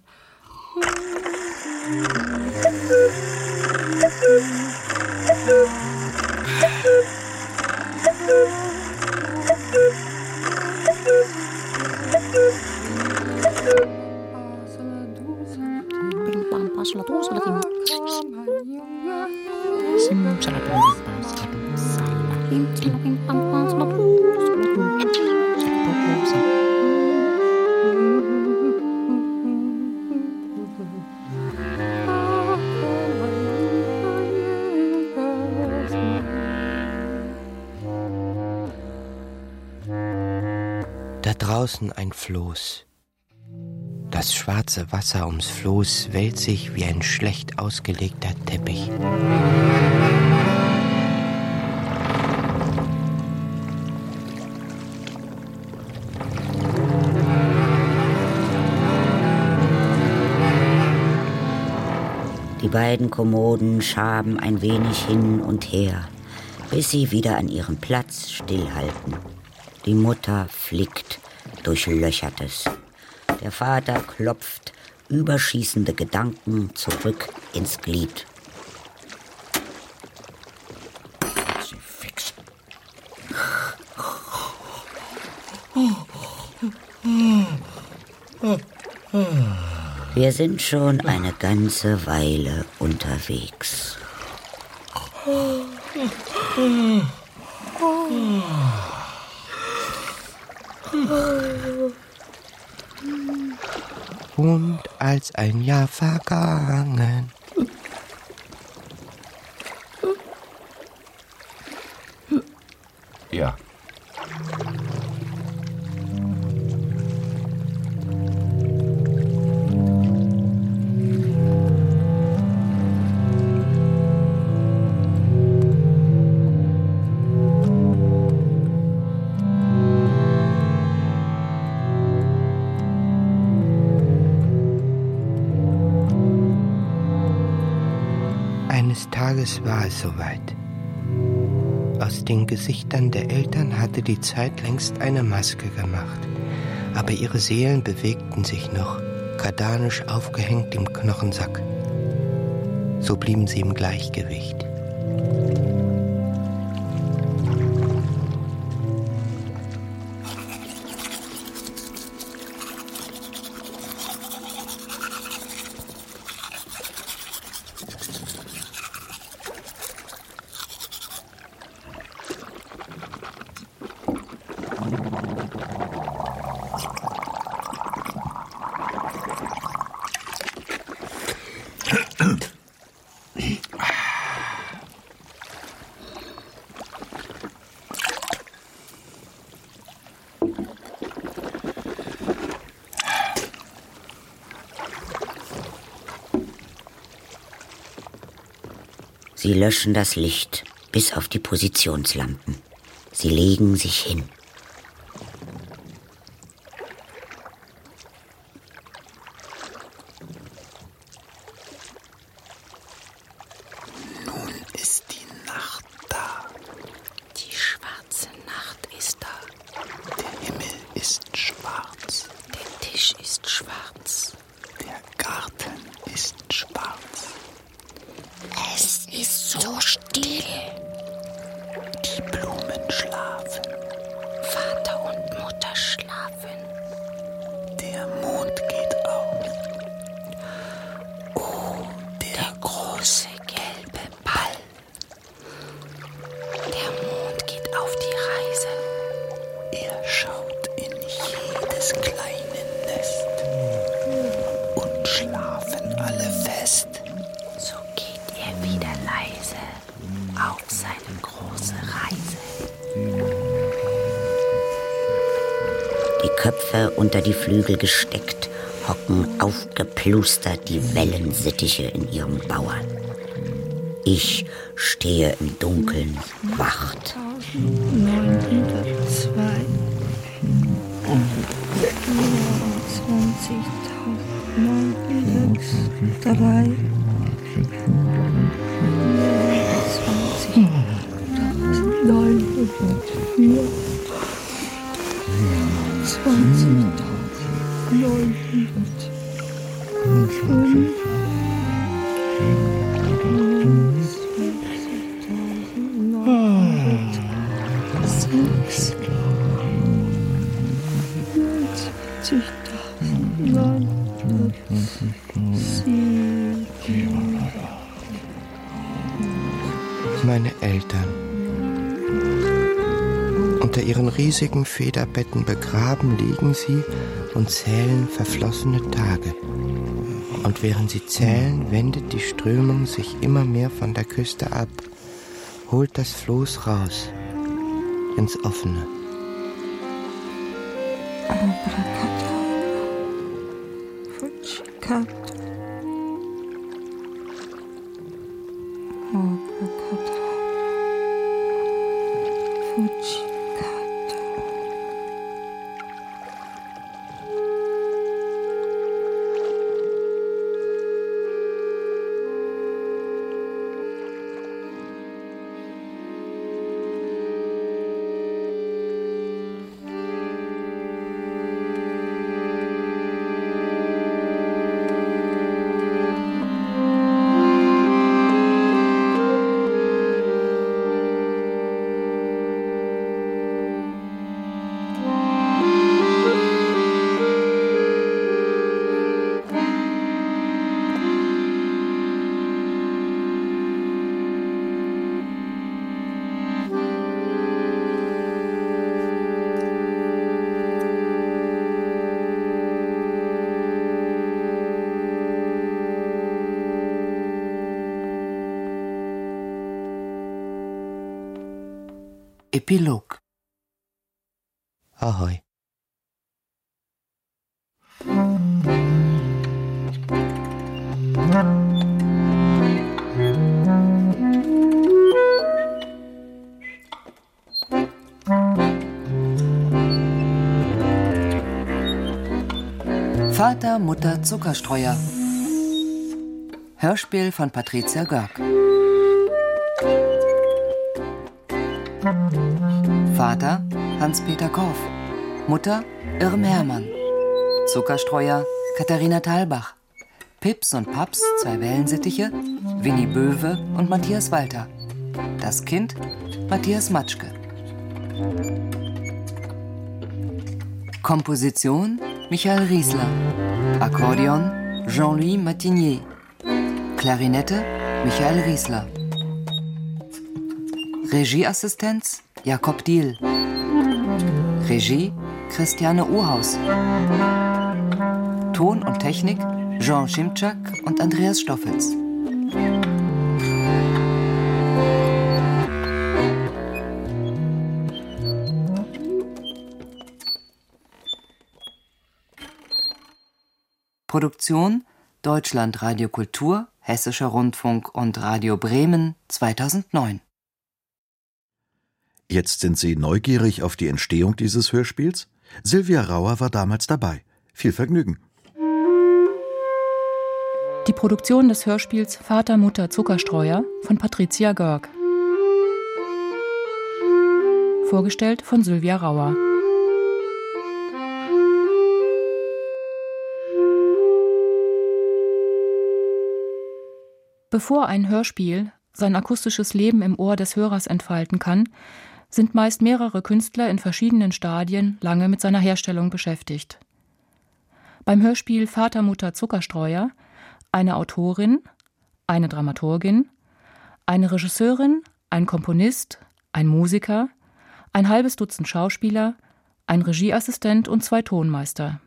Da draußen ein Floß. Das schwarze Wasser ums Floß wellt sich wie ein schlecht ausgelegter Teppich. Die beiden Kommoden schaben ein wenig hin und her, bis sie wieder an ihrem Platz stillhalten. Die Mutter flickt Durchlöchertes. Der Vater klopft überschießende Gedanken zurück ins Glied. Sie fix. Wir sind schon eine ganze Weile unterwegs. Und als ein Jahr vergangen. Ja. Eines Tages war es soweit. Aus den Gesichtern der Eltern hatte die Zeit längst eine Maske gemacht, aber ihre Seelen bewegten sich noch, kardanisch aufgehängt im Knochensack. So blieben sie im Gleichgewicht. Sie löschen das Licht bis auf die Positionslampen. Sie legen sich hin. Nun ist die Nacht da. Die schwarze Nacht ist da. Der Himmel ist schwarz. Der Tisch ist schwarz. Der Garten ist schwarz. Es ist so still. Die Blumen schlafen. Vater und Mutter schlafen. Der Mond geht auf. Oh, der große gelbe Ball. Der Mond geht auf die Reise. Er schaut in jedes kleine Nest. Und schlafen alle fest. So geht er wieder leise auf seine große Reise. Die Köpfe unter die Flügel gesteckt, hocken aufgeplustert die Wellensittiche in ihrem Bauern. Ich stehe im Dunkeln, wacht. 902. 29.903. 20.904. Meine Eltern. Unter ihren riesigen Federbetten begraben liegen sie und zählen verflossene Tage. Und während sie zählen, wendet die Strömung sich immer mehr von der Küste ab, holt das Floß raus ins Offene. Abracadabra. Fujicato. Abracadabra. Fujicato. Epilog. Ahoi. Vater, Mutter, Zuckerstreuer. Hörspiel von Patricia Görg. Vater Hans-Peter Korff, Mutter Irm Hermann, Zuckerstreuer Katharina Thalbach, Pips und Paps, 2 Wellensittiche, Winnie Böwe und Matthias Walter. Das Kind Matthias Matschke. Komposition Michael Riesler, Akkordeon Jean-Louis Martinier, Klarinette Michael Riesler, Regieassistenz Jakob Diehl, Regie Christiane Ohaus, Ton und Technik Jean Schimczak und Andreas Stoffels. Produktion Deutschland Radio Kultur, Hessischer Rundfunk und Radio Bremen 2009. Jetzt sind Sie neugierig auf die Entstehung dieses Hörspiels? Sylvia Rauer war damals dabei. Viel Vergnügen. Die Produktion des Hörspiels Vater, Mutter, Zuckerstreuer von Patricia Görg. Vorgestellt von Sylvia Rauer. Bevor ein Hörspiel sein akustisches Leben im Ohr des Hörers entfalten kann, sind meist mehrere Künstler in verschiedenen Stadien lange mit seiner Herstellung beschäftigt. Beim Hörspiel Vater, Mutter, Zuckerstreuer eine Autorin, eine Dramaturgin, eine Regisseurin, ein Komponist, ein Musiker, ein halbes Dutzend Schauspieler, ein Regieassistent und 2 Tonmeister.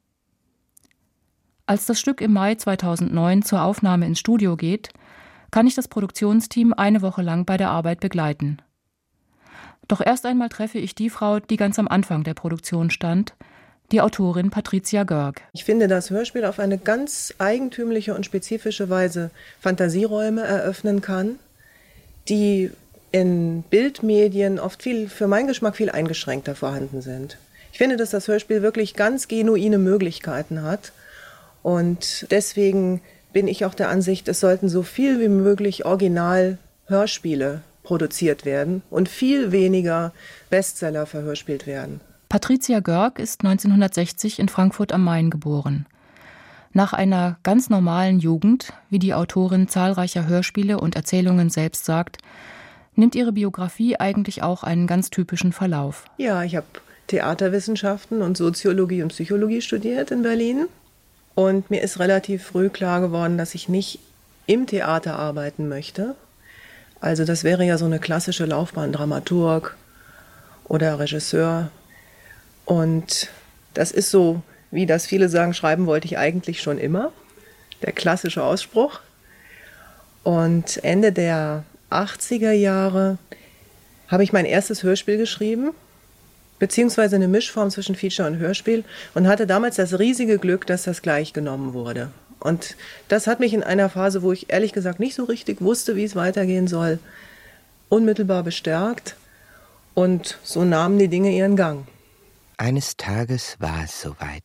Als das Stück im Mai 2009 zur Aufnahme ins Studio geht, kann ich das Produktionsteam eine Woche lang bei der Arbeit begleiten. Doch erst einmal treffe ich die Frau, die ganz am Anfang der Produktion stand, die Autorin Patricia Görg. Ich finde, das Hörspiel auf eine ganz eigentümliche und spezifische Weise Fantasieräume eröffnen kann, die in Bildmedien oft für meinen Geschmack viel eingeschränkter vorhanden sind. Ich finde, dass das Hörspiel wirklich ganz genuine Möglichkeiten hat. Und deswegen bin ich auch der Ansicht, es sollten so viel wie möglich Original-Hörspiele produziert werden und viel weniger Bestseller verhörspielt werden. Patricia Görg ist 1960 in Frankfurt am Main geboren. Nach einer ganz normalen Jugend, wie die Autorin zahlreicher Hörspiele und Erzählungen selbst sagt, nimmt ihre Biografie eigentlich auch einen ganz typischen Verlauf. Ja, ich habe Theaterwissenschaften und Soziologie und Psychologie studiert in Berlin. Und mir ist relativ früh klar geworden, dass ich nicht im Theater arbeiten möchte. Also das wäre ja so eine klassische Laufbahn, Dramaturg oder Regisseur. Und das ist so, wie das viele sagen, schreiben wollte ich eigentlich schon immer. Der klassische Ausspruch. Und Ende der 80er Jahre habe ich mein erstes Hörspiel geschrieben, beziehungsweise eine Mischform zwischen Feature und Hörspiel und hatte damals das riesige Glück, dass das gleich genommen wurde. Und das hat mich in einer Phase, wo ich ehrlich gesagt nicht so richtig wusste, wie es weitergehen soll, unmittelbar bestärkt und so nahmen die Dinge ihren Gang. Eines Tages war es soweit.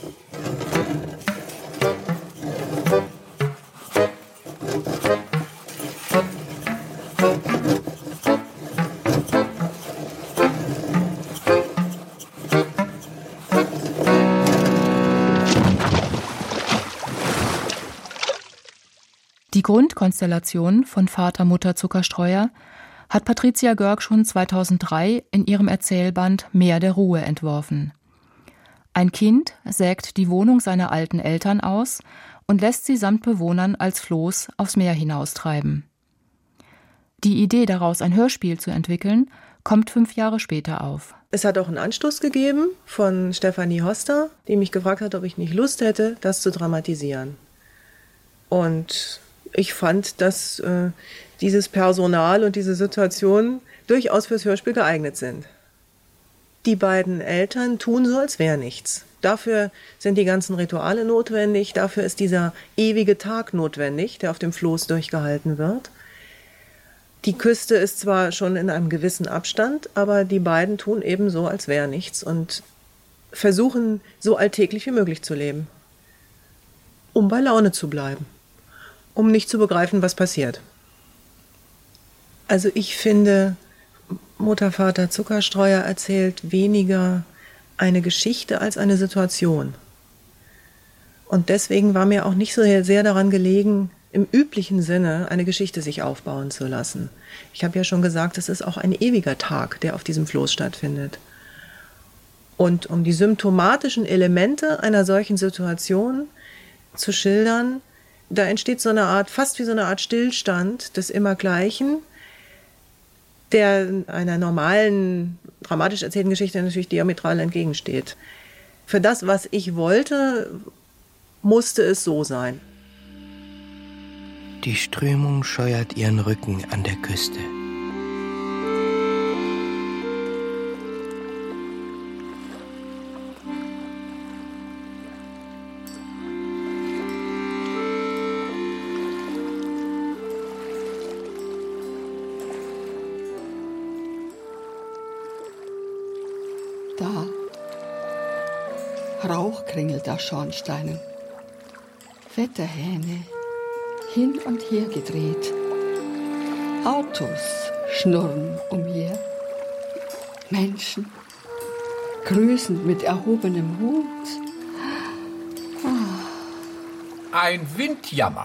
Die Grundkonstellation von Vater, Mutter, Zuckerstreuer hat Patricia Görg schon 2003 in ihrem Erzählband Meer der Ruhe entworfen. Ein Kind sägt die Wohnung seiner alten Eltern aus und lässt sie samt Bewohnern als Floß aufs Meer hinaustreiben. Die Idee daraus, ein Hörspiel zu entwickeln, kommt 5 Jahre später auf. Es hat auch einen Anstoß gegeben von Stefanie Hoster, die mich gefragt hat, ob ich nicht Lust hätte, das zu dramatisieren. Und ich fand, dass dieses Personal und diese Situation durchaus fürs Hörspiel geeignet sind. Die beiden Eltern tun so, als wäre nichts. Dafür sind die ganzen Rituale notwendig, dafür ist dieser ewige Tag notwendig, der auf dem Floß durchgehalten wird. Die Küste ist zwar schon in einem gewissen Abstand, aber die beiden tun eben so, als wäre nichts und versuchen, so alltäglich wie möglich zu leben, um bei Laune zu bleiben. um nicht zu begreifen, was passiert. Also ich finde, Mutter, Vater, Zuckerstreuer erzählt weniger eine Geschichte als eine Situation. Und deswegen war mir auch nicht so sehr daran gelegen, im üblichen Sinne eine Geschichte sich aufbauen zu lassen. Ich habe ja schon gesagt, es ist auch ein ewiger Tag, der auf diesem Floß stattfindet. Und um die symptomatischen Elemente einer solchen Situation zu schildern, da entsteht so eine Art, fast wie so eine Art Stillstand des Immergleichen, der einer normalen, dramatisch erzählten Geschichte natürlich diametral entgegensteht. Für das, was ich wollte, musste es so sein. Die Strömung scheuert ihren Rücken an der Küste. Da. Rauch kringelt aus Schornsteinen. Wetterhähne hin und her gedreht. Autos schnurren umher. Menschen grüßend mit erhobenem Hut. Ein Windjammer.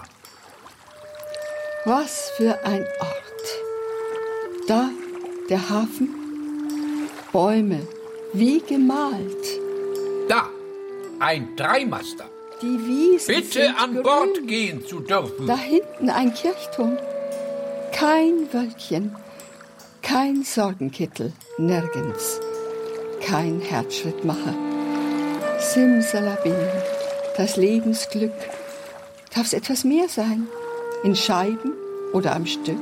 Was für ein Ort. Da der Hafen, Bäume wie gemalt. Da ein Dreimaster. Die Wiesen Bitte sind an grün. Bord gehen zu dürfen. Da hinten ein Kirchturm. Kein Wölkchen, kein Sorgenkittel, nirgends. Kein Herzschrittmacher. Simsalabim, das Lebensglück. Darf es etwas mehr sein? In Scheiben oder am Stück?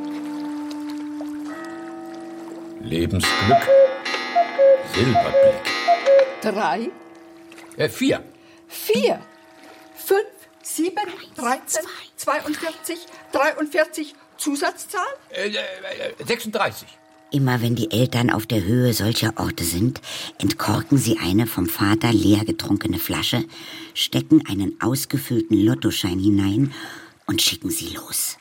Lebensglück. Silberblick. 3, 4. 4, 5, 7, 13, 42, 43, Zusatzzahl? 36. Immer wenn die Eltern auf der Höhe solcher Orte sind, entkorken sie eine vom Vater leer getrunkene Flasche, stecken einen ausgefüllten Lottoschein hinein und schicken sie los.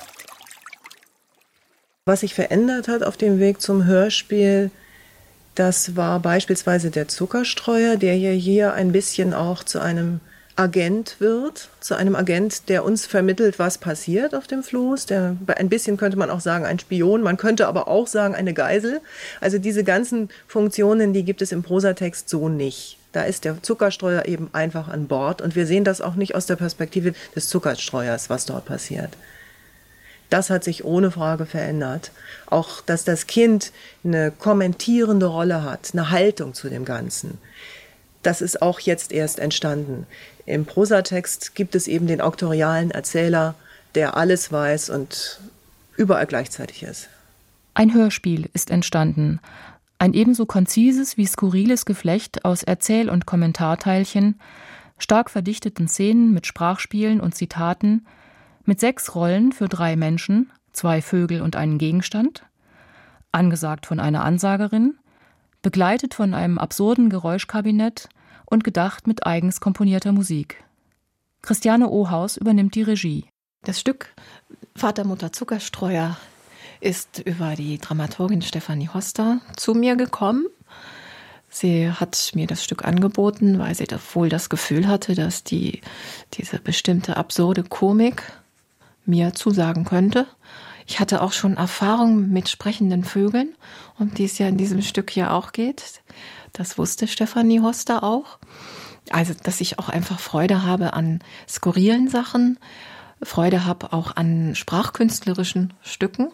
Was sich verändert hat auf dem Weg zum Hörspiel, das war beispielsweise der Zuckerstreuer, der ja hier ein bisschen auch zu einem Agent wird, zu einem Agent, der uns vermittelt, was passiert auf dem Floß. Ein bisschen könnte man auch sagen, ein Spion, man könnte aber auch sagen, eine Geisel. Also diese ganzen Funktionen, die gibt es im Prosatext so nicht. Da ist der Zuckerstreuer eben einfach an Bord und wir sehen das auch nicht aus der Perspektive des Zuckerstreuers, was dort passiert. Das hat sich ohne Frage verändert. Auch, dass das Kind eine kommentierende Rolle hat, eine Haltung zu dem Ganzen. Das ist auch jetzt erst entstanden. Im Prosatext gibt es eben den auktorialen Erzähler, der alles weiß und überall gleichzeitig ist. Ein Hörspiel ist entstanden. Ein ebenso konzises wie skurriles Geflecht aus Erzähl- und Kommentarteilchen, stark verdichteten Szenen mit Sprachspielen und Zitaten, mit 6 Rollen für 3 Menschen, 2 Vögel und einen Gegenstand, angesagt von einer Ansagerin, begleitet von einem absurden Geräuschkabinett und gedacht mit eigens komponierter Musik. Christiane Ohaus übernimmt die Regie. Das Stück Vater, Mutter, Zuckerstreuer ist über die Dramaturgin Stefanie Hoster zu mir gekommen. Sie hat mir das Stück angeboten, weil sie wohl das Gefühl hatte, dass diese bestimmte absurde Komik mir zusagen könnte. Ich hatte auch schon Erfahrung mit sprechenden Vögeln, um die es ja in diesem Stück hier auch geht. Das wusste Stefanie Hoster auch. Also, dass ich auch einfach Freude habe an skurrilen Sachen, Freude habe auch an sprachkünstlerischen Stücken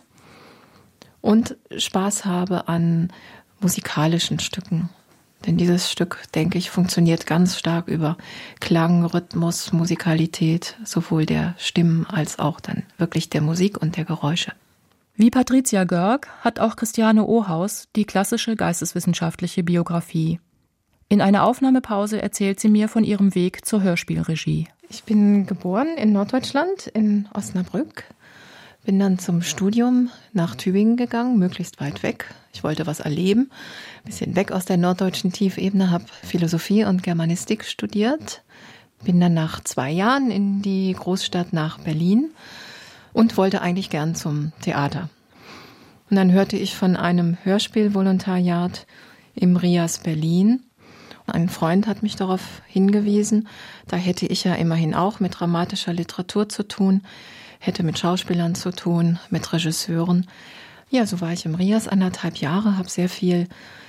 und Spaß habe an musikalischen Stücken. Denn dieses Stück, denke ich, funktioniert ganz stark über Klang, Rhythmus, Musikalität, sowohl der Stimmen als auch dann wirklich der Musik und der Geräusche. Wie Patricia Görg hat auch Christiane Ohaus die klassische geisteswissenschaftliche Biografie. In einer Aufnahmepause erzählt sie mir von ihrem Weg zur Hörspielregie. Ich bin geboren in Norddeutschland, in Osnabrück. Bin dann zum Studium nach Tübingen gegangen, möglichst weit weg. Ich wollte was erleben, ein bisschen weg aus der norddeutschen Tiefebene, habe Philosophie und Germanistik studiert. Bin dann nach 2 Jahren in die Großstadt nach Berlin und wollte eigentlich gern zum Theater. Und dann hörte ich von einem Hörspielvolontariat im RIAS Berlin. Ein Freund hat mich darauf hingewiesen. Da hätte ich ja immerhin auch mit dramatischer Literatur zu tun, hätte mit Schauspielern zu tun, mit Regisseuren. Ja, so war ich im RIAS 1,5 Jahre, habe sehr viel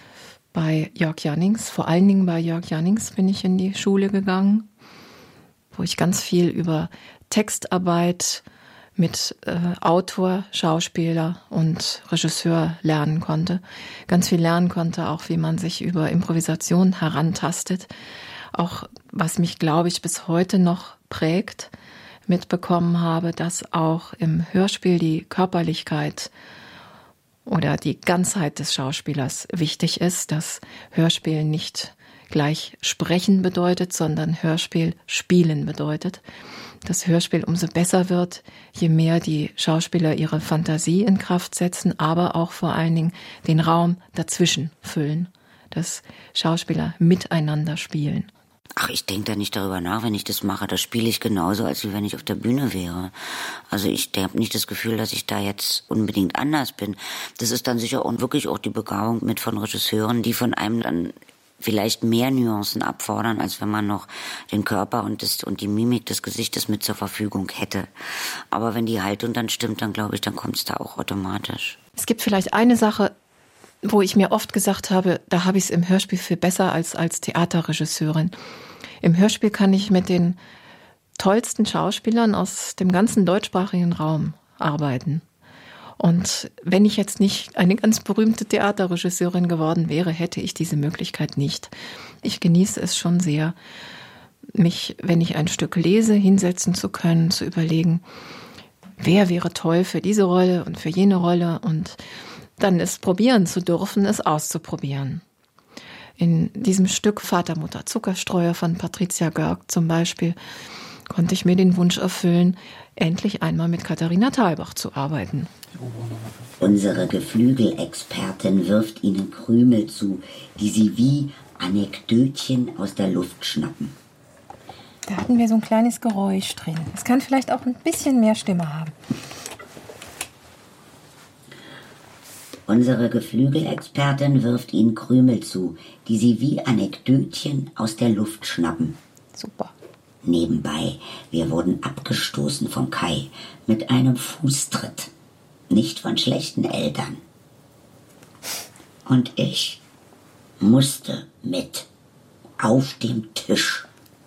bei Jörg Jannings, vor allen Dingen bei Jörg Jannings bin ich in die Schule gegangen, wo ich ganz viel über Textarbeit mit Autor, Schauspieler und Regisseur lernen konnte. Ganz viel lernen konnte, auch wie man sich über Improvisation herantastet. Auch was mich, glaube ich, bis heute noch prägt, mitbekommen habe, dass auch im Hörspiel die Körperlichkeit oder die Ganzheit des Schauspielers wichtig ist, dass Hörspiel nicht gleich Sprechen bedeutet, sondern Hörspiel Spielen bedeutet. Das Hörspiel umso besser wird, je mehr die Schauspieler ihre Fantasie in Kraft setzen, aber auch vor allen Dingen den Raum dazwischen füllen, dass Schauspieler miteinander spielen. Ach, ich denke da nicht darüber nach, wenn ich das mache. Das spiele ich genauso, als wenn ich auf der Bühne wäre. Also ich habe nicht das Gefühl, dass ich da jetzt unbedingt anders bin. Das ist dann sicher auch wirklich auch die Begabung mit von Regisseuren, die von einem dann vielleicht mehr Nuancen abfordern, als wenn man noch den Körper und die Mimik des Gesichtes mit zur Verfügung hätte. Aber wenn die Haltung dann stimmt, dann glaube ich, dann kommt es da auch automatisch. Es gibt vielleicht eine Sache, wo ich mir oft gesagt habe, da habe ich es im Hörspiel viel besser als Theaterregisseurin. Im Hörspiel kann ich mit den tollsten Schauspielern aus dem ganzen deutschsprachigen Raum arbeiten. Und wenn ich jetzt nicht eine ganz berühmte Theaterregisseurin geworden wäre, hätte ich diese Möglichkeit nicht. Ich genieße es schon sehr, mich, wenn ich ein Stück lese, hinsetzen zu können, zu überlegen, wer wäre toll für diese Rolle und für jene Rolle und dann es probieren zu dürfen, es auszuprobieren. In diesem Stück Vater, Mutter, Zuckerstreuer von Patricia Görg zum Beispiel konnte ich mir den Wunsch erfüllen, endlich einmal mit Katharina Thalbach zu arbeiten. Unsere Geflügelexpertin wirft Ihnen Krümel zu, die Sie wie Anekdötchen aus der Luft schnappen. Da hatten wir so ein kleines Geräusch drin. Es kann vielleicht auch ein bisschen mehr Stimme haben. Unsere Geflügelexpertin wirft Ihnen Krümel zu, die Sie wie Anekdötchen aus der Luft schnappen. Super. Nebenbei, wir wurden abgestoßen von Kai mit einem Fußtritt. Nicht von schlechten Eltern. Und ich musste mit auf dem Tisch.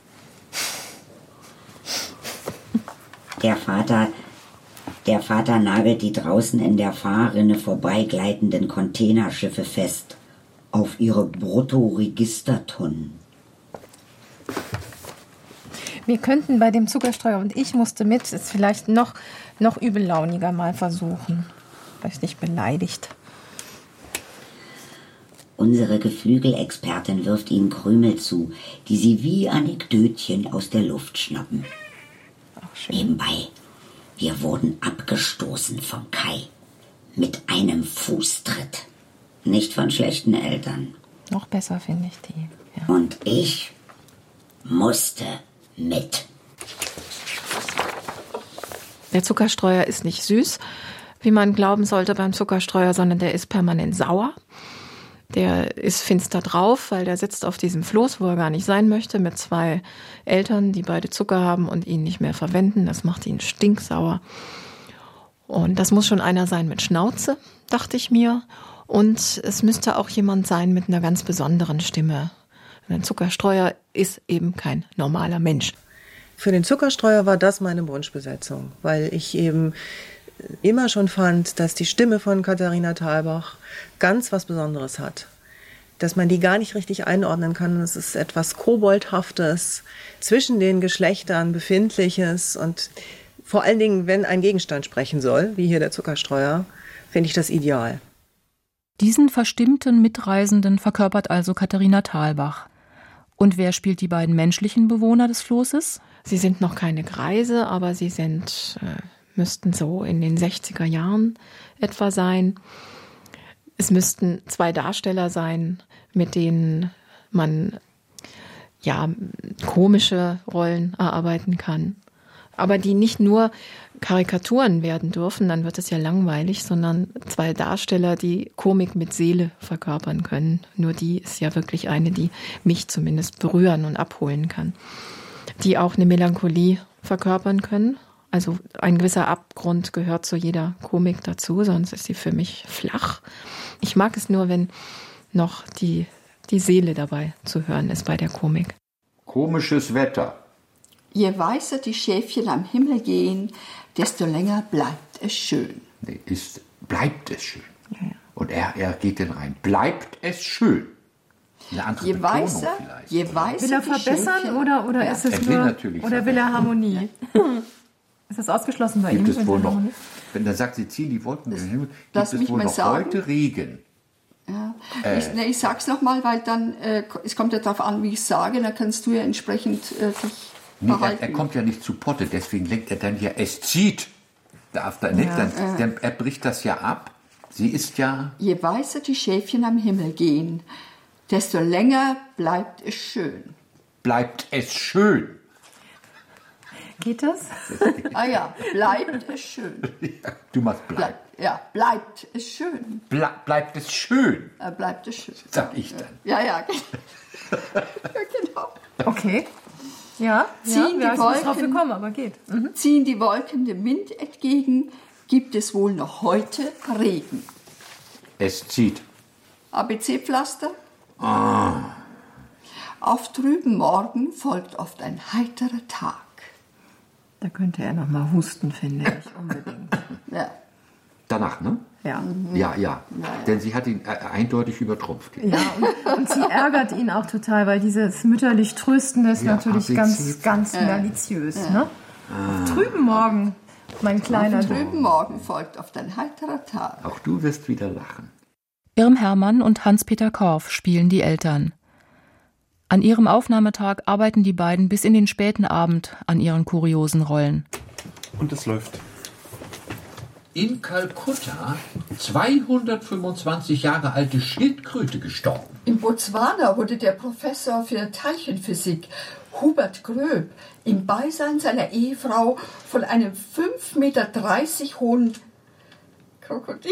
Der Vater nagelt die draußen in der Fahrrinne vorbeigleitenden Containerschiffe fest auf ihre Bruttoregistertonnen. Wir könnten bei dem Zuckerstreuer und ich musste mit, es vielleicht noch übellauniger mal versuchen. Vielleicht nicht beleidigt. Unsere Geflügelexpertin wirft Ihnen Krümel zu, die Sie wie Anekdötchen aus der Luft schnappen. Nebenbei, wir wurden abgestoßen von Kai mit einem Fußtritt. Nicht von schlechten Eltern. Noch besser finde ich die. Ja. Und ich musste mit. Der Zuckerstreuer ist nicht süß, wie man glauben sollte beim Zuckerstreuer, sondern der ist permanent sauer. Der ist finster drauf, weil der sitzt auf diesem Floß, wo er gar nicht sein möchte, mit 2 Eltern, die beide Zucker haben und ihn nicht mehr verwenden. Das macht ihn stinksauer. Und das muss schon einer sein mit Schnauze, dachte ich mir. Und es müsste auch jemand sein mit einer ganz besonderen Stimme. Ein Zuckerstreuer ist eben kein normaler Mensch. Für den Zuckerstreuer war das meine Wunschbesetzung, weil ich eben immer schon fand, dass die Stimme von Katharina Thalbach ganz was Besonderes hat. Dass man die gar nicht richtig einordnen kann. Es ist etwas Koboldhaftes, zwischen den Geschlechtern Befindliches und vor allen Dingen, wenn ein Gegenstand sprechen soll, wie hier der Zuckerstreuer, finde ich das ideal. Diesen verstimmten Mitreisenden verkörpert also Katharina Thalbach. Und wer spielt die beiden menschlichen Bewohner des Flosses? Sie sind noch keine Greise, aber sie müssten so in den 60er Jahren etwa sein. Es müssten 2 Darsteller sein, mit denen man komische Rollen erarbeiten kann. Aber die nicht nur Karikaturen werden dürfen, dann wird es ja langweilig, sondern 2 Darsteller, die Komik mit Seele verkörpern können. Nur die ist ja wirklich eine, die mich zumindest berühren und abholen kann. Die auch eine Melancholie verkörpern können. Also ein gewisser Abgrund gehört zu jeder Komik dazu, sonst ist sie für mich flach. Ich mag es nur, wenn noch die Seele dabei zu hören ist bei der Komik. Komisches Wetter. Je weißer die Schäfchen am Himmel gehen, desto länger bleibt es schön. Nee, bleibt es schön. Ja. Und er geht denn rein. Bleibt es schön. Eine andere je Betonung weißer, vielleicht. Will er verbessern Schäfchen, oder ja. ist es Er nur, will natürlich oder will er Harmonie? Ist das ausgeschlossen bei ihm? Gibt es wohl noch, wenn er sagt, sie ziehen die Wolken in den Himmel, gibt es wohl noch sagen. heute Regen? Ja. Ich sag's nochmal, weil dann, es kommt ja darauf an, wie ich es sage, dann kannst du ja entsprechend dich verhalten. Er kommt ja nicht zu Potte, deswegen lenkt er dann ja, es zieht. Er bricht das ja ab. Sie ist ja... Je weißer die Schäfchen am Himmel gehen, desto länger bleibt es schön. Bleibt es schön. Geht das? Ja, bleibt es schön. Ja, du machst bleibt. Bleibt es schön. Bleibt es schön. Bleibt es schön. Sag ich dann. Ja, genau. Okay. Ja, ziehen die Wolken, drauf gekommen, aber geht. Ziehen die Wolken dem Wind entgegen, gibt es wohl noch heute Regen. Es zieht. ABC-Pflaster. Auf trüben Morgen folgt oft ein heiterer Tag. Da könnte er noch mal husten, finde ich, unbedingt. Ja. Danach, ne? Ja. Ja. Denn sie hat ihn eindeutig übertrumpft. Ja, und sie ärgert ihn auch total, weil dieses mütterlich Tröstende ist natürlich ganz maliziös. Ja. Ne? Auf trüben Morgen, mein kleiner. Auf trüben Morgen folgt oft ein heiterer Tag. Auch du wirst wieder lachen. Irm Hermann und Hans-Peter Korff spielen die Eltern. An ihrem Aufnahmetag arbeiten die beiden bis in den späten Abend an ihren kuriosen Rollen. Und es läuft. In Kalkutta 225 Jahre alte Schildkröte gestorben. In Botswana wurde der Professor für Teilchenphysik Hubert Gröb im Beisein seiner Ehefrau von einem 5,30 Meter hohen Krokodil.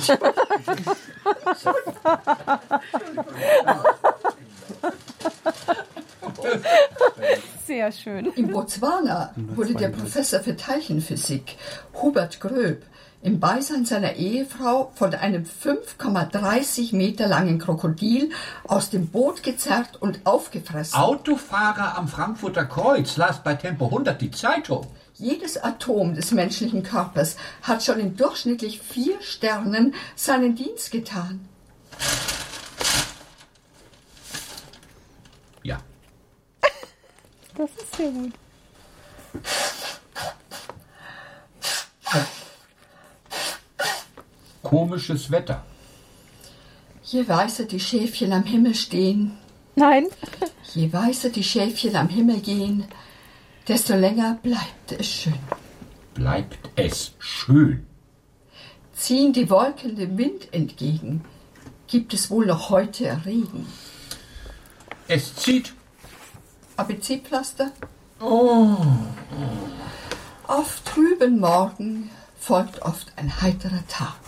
Sehr schön. In Botswana wurde der Professor für Teilchenphysik Hubert Gröb im Beisein seiner Ehefrau von einem 5,30 Meter langen Krokodil aus dem Boot gezerrt und aufgefressen. Autofahrer am Frankfurter Kreuz las bei Tempo 100 die Zeitung. Jedes Atom des menschlichen Körpers hat schon in durchschnittlich 4 Sternen seinen Dienst getan. Ja. Das ist sehr gut. Komisches Wetter. Je weißer die Schäfchen am Himmel stehen. Nein. Je weißer die Schäfchen am Himmel gehen, desto länger bleibt es schön. Bleibt es schön. Ziehen die Wolken dem Wind entgegen, gibt es wohl noch heute Regen. Es zieht. ABC-Pflaster. Oh. Auf trüben Morgen folgt oft ein heiterer Tag.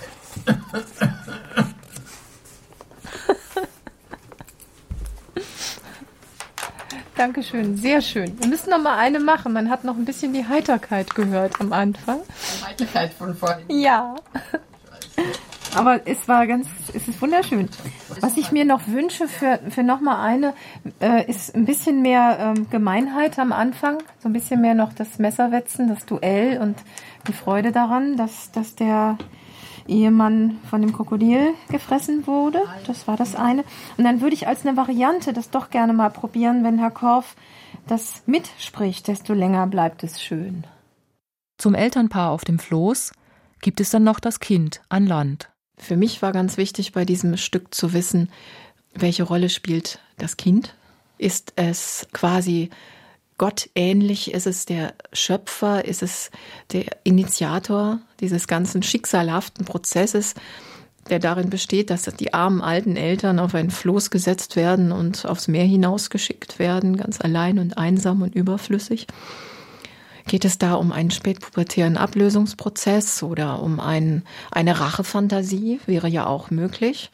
Dankeschön, sehr schön. Wir müssen noch mal eine machen. Man hat noch ein bisschen die Heiterkeit gehört am Anfang. Die Heiterkeit von vorhin. Ja. Aber es ist wunderschön. Was ich mir noch wünsche für noch mal eine, ist ein bisschen mehr Gemeinheit am Anfang. So ein bisschen mehr noch das Messerwetzen, das Duell und die Freude daran, dass der Ehemann von dem Krokodil gefressen wurde. Das war das eine. Und dann würde ich als eine Variante das doch gerne mal probieren, wenn Herr Korff das mitspricht, desto länger bleibt es schön. Zum Elternpaar auf dem Floß gibt es dann noch das Kind an Land. Für mich war ganz wichtig bei diesem Stück zu wissen, welche Rolle spielt das Kind? Ist es quasi Gott ähnlich? Ist es der Schöpfer? Ist es der Initiator dieses ganzen schicksalhaften Prozesses, der darin besteht, dass die armen alten Eltern auf ein Floß gesetzt werden und aufs Meer hinausgeschickt werden, ganz allein und einsam und überflüssig? Geht es da um einen spätpubertären Ablösungsprozess oder um eine Rachefantasie? Wäre ja auch möglich.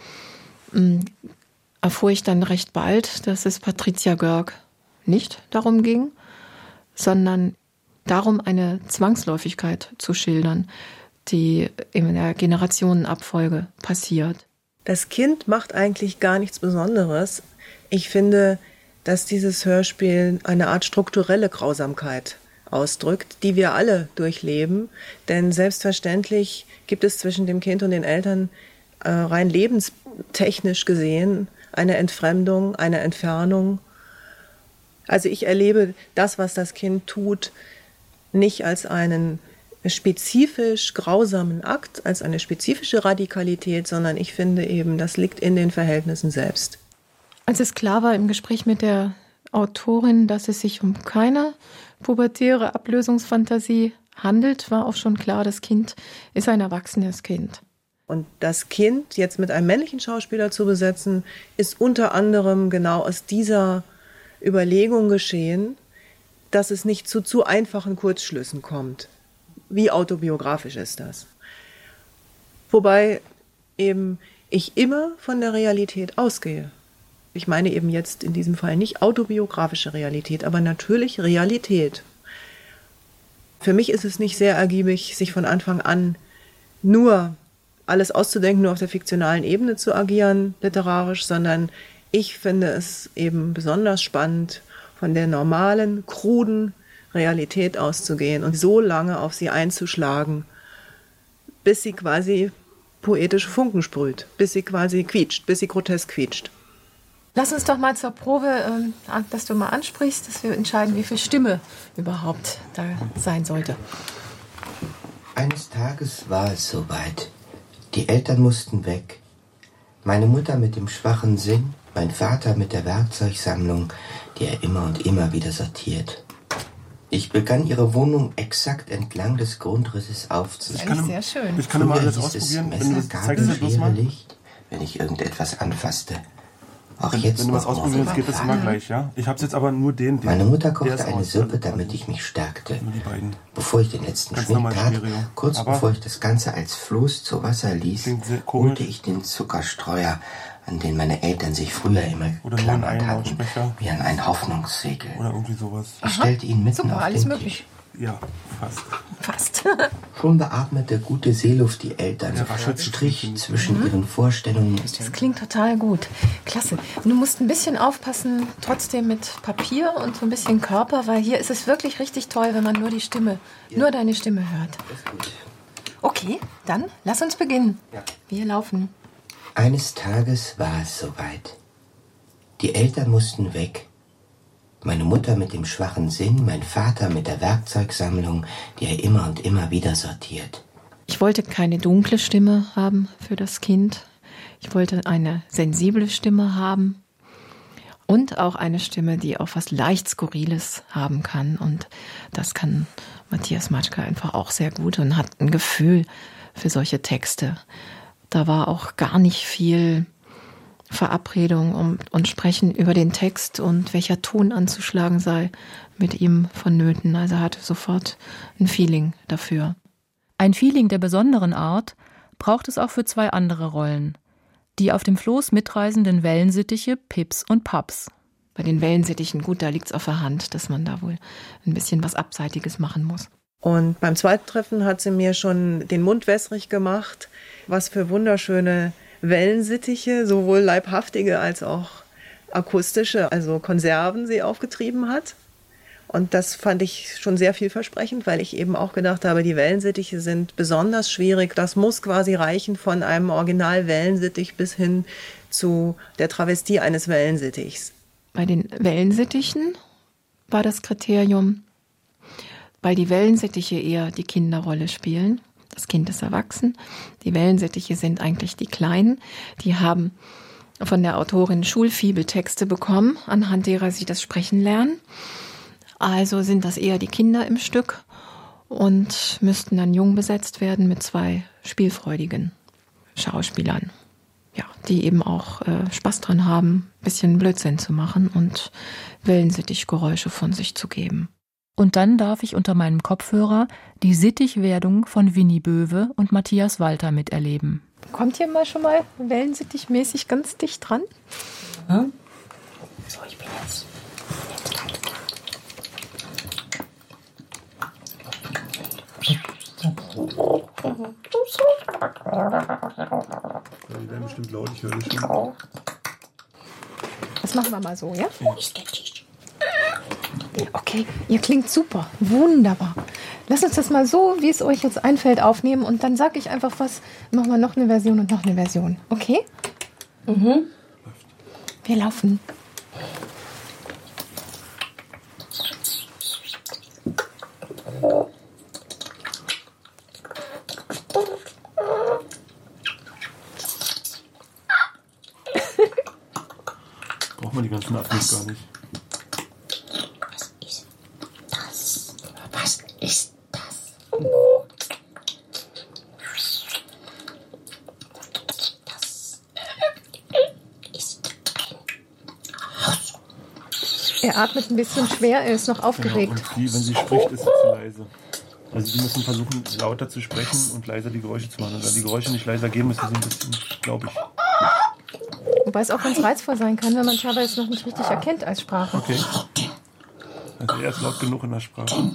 Erfuhr ich dann recht bald, dass es Patricia Görg nicht darum ging, sondern darum, eine Zwangsläufigkeit zu schildern, die in der Generationenabfolge passiert. Das Kind macht eigentlich gar nichts Besonderes. Ich finde, dass dieses Hörspiel eine Art strukturelle Grausamkeit ausdrückt, die wir alle durchleben. Denn selbstverständlich gibt es zwischen dem Kind und den Eltern rein lebenstechnisch gesehen eine Entfremdung, eine Entfernung. Also ich erlebe das, was das Kind tut, nicht als einen spezifisch grausamen Akt, als eine spezifische Radikalität, sondern ich finde eben, das liegt in den Verhältnissen selbst. Als es klar war im Gespräch mit der Autorin, dass es sich um keine pubertäre Ablösungsfantasie handelt, war auch schon klar, das Kind ist ein erwachsenes Kind. Und das Kind jetzt mit einem männlichen Schauspieler zu besetzen, ist unter anderem genau aus dieser Überlegung geschehen, dass es nicht zu einfachen Kurzschlüssen kommt. Wie autobiografisch ist das? Wobei eben ich immer von der Realität ausgehe. Ich meine eben jetzt in diesem Fall nicht autobiografische Realität, aber natürlich Realität. Für mich ist es nicht sehr ergiebig, sich von Anfang an nur alles auszudenken, nur auf der fiktionalen Ebene zu agieren, literarisch, sondern ich finde es eben besonders spannend, von der normalen, kruden Realität auszugehen und so lange auf sie einzuschlagen, bis sie quasi poetische Funken sprüht, bis sie quasi quietscht, bis sie grotesk quietscht. Lass uns doch mal zur Probe, dass du mal ansprichst, dass wir entscheiden, wie viel Stimme überhaupt da sein sollte. Eines Tages war es soweit. Die Eltern mussten weg. Meine Mutter mit dem schwachen Sinn, mein Vater mit der Werkzeugsammlung, die er immer und immer wieder sortiert. Ich begann ihre Wohnung exakt entlang des Grundrisses aufzunehmen. Das ist sehr schön. Ich kann immer alles ausprobieren, wenn du das zeigst, das bloß mal. Licht, wenn ich irgendetwas anfasste. Auch jetzt wenn du was ausprobieren willst, geht das immer gleich, ja? Ich hab's jetzt aber nur den. Meine Mutter kochte eine Suppe, damit ich mich stärkte. Bevor ich den letzten Schnitt tat, kurz bevor ich das Ganze als Floß zu Wasser ließ, holte ich den Zuckerstreuer, an den meine Eltern sich früher immer geklammert hatten, wie an ein Hoffnungssegel. Oder irgendwie sowas. Ich stellte ihn mitten Super, auf alles den möglich. Tisch. Ja, fast. Fast. Schon beatmete gute Seeluft die Eltern, strich zwischen ihren Vorstellungen. Das klingt total gut. Klasse. Und du musst ein bisschen aufpassen, trotzdem mit Papier und so ein bisschen Körper, weil hier ist es wirklich richtig toll, wenn man nur die Stimme, nur deine Stimme hört. Okay, dann lass uns beginnen. Wir laufen. Eines Tages war es soweit. Die Eltern mussten weg. Meine Mutter mit dem schwachen Sinn, mein Vater mit der Werkzeugsammlung, die er immer und immer wieder sortiert. Ich wollte keine dunkle Stimme haben für das Kind. Ich wollte eine sensible Stimme haben und auch eine Stimme, die auch was leicht Skurriles haben kann. Und das kann Matthias Matschke einfach auch sehr gut und hat ein Gefühl für solche Texte. Da war auch gar nicht viel Verabredung und Sprechen über den Text und welcher Ton anzuschlagen sei mit ihm vonnöten. Also er hatte sofort ein Feeling dafür. Ein Feeling der besonderen Art braucht es auch für zwei andere Rollen. Die auf dem Floß mitreisenden Wellensittiche Pips und Paps. Bei den Wellensittichen, gut, da liegt es auf der Hand, dass man da wohl ein bisschen was Abseitiges machen muss. Und beim zweiten Treffen hat sie mir schon den Mund wässrig gemacht, was für wunderschöne Wellensittiche, sowohl leibhaftige als auch akustische, also Konserven sie aufgetrieben hat. Und das fand ich schon sehr vielversprechend, weil ich eben auch gedacht habe, die Wellensittiche sind besonders schwierig. Das muss quasi reichen von einem Original-Wellensittich bis hin zu der Travestie eines Wellensittichs. Bei den Wellensittichen war das Kriterium, weil die Wellensittiche eher die Kinderrolle spielen. Das Kind ist erwachsen. Die Wellensittiche sind eigentlich die Kleinen. Die haben von der Autorin Schulfibeltexte bekommen, anhand derer sie das Sprechen lernen. Also sind das eher die Kinder im Stück und müssten dann jung besetzt werden mit zwei spielfreudigen Schauspielern, ja, die eben auch Spaß dran haben, ein bisschen Blödsinn zu machen und Wellensittichgeräusche von sich zu geben. Und dann darf ich unter meinem Kopfhörer die Sittichwerdung von Winnie Böwe und Matthias Walter miterleben. Kommt hier mal schon mal wellensittichmäßig ganz dicht dran? Hm? So, ich bin jetzt. Die werden bestimmt laut, ich höre die schon. Das machen wir mal so, ja? Wo ist der Tisch? Okay, ihr klingt super, wunderbar. Lass uns das mal so, wie es euch jetzt einfällt, aufnehmen und dann sag ich einfach was, machen wir noch eine Version und noch eine Version. Okay? Mhm. Wir laufen. Braucht man die ganzen Abschnitte gar nicht. Was ist das? Er atmet ein bisschen schwer, er ist noch aufgeregt. Genau, und wenn sie spricht, ist sie zu leise. Also die müssen versuchen, lauter zu sprechen und leiser die Geräusche zu machen. Und wenn die Geräusche nicht leiser gehen, müssen sie ein bisschen, glaube ich. Wobei es auch ganz reizvoll sein kann, wenn man teilweise noch nicht richtig erkennt als Sprache. Okay. Also er ist laut genug in der Sprache.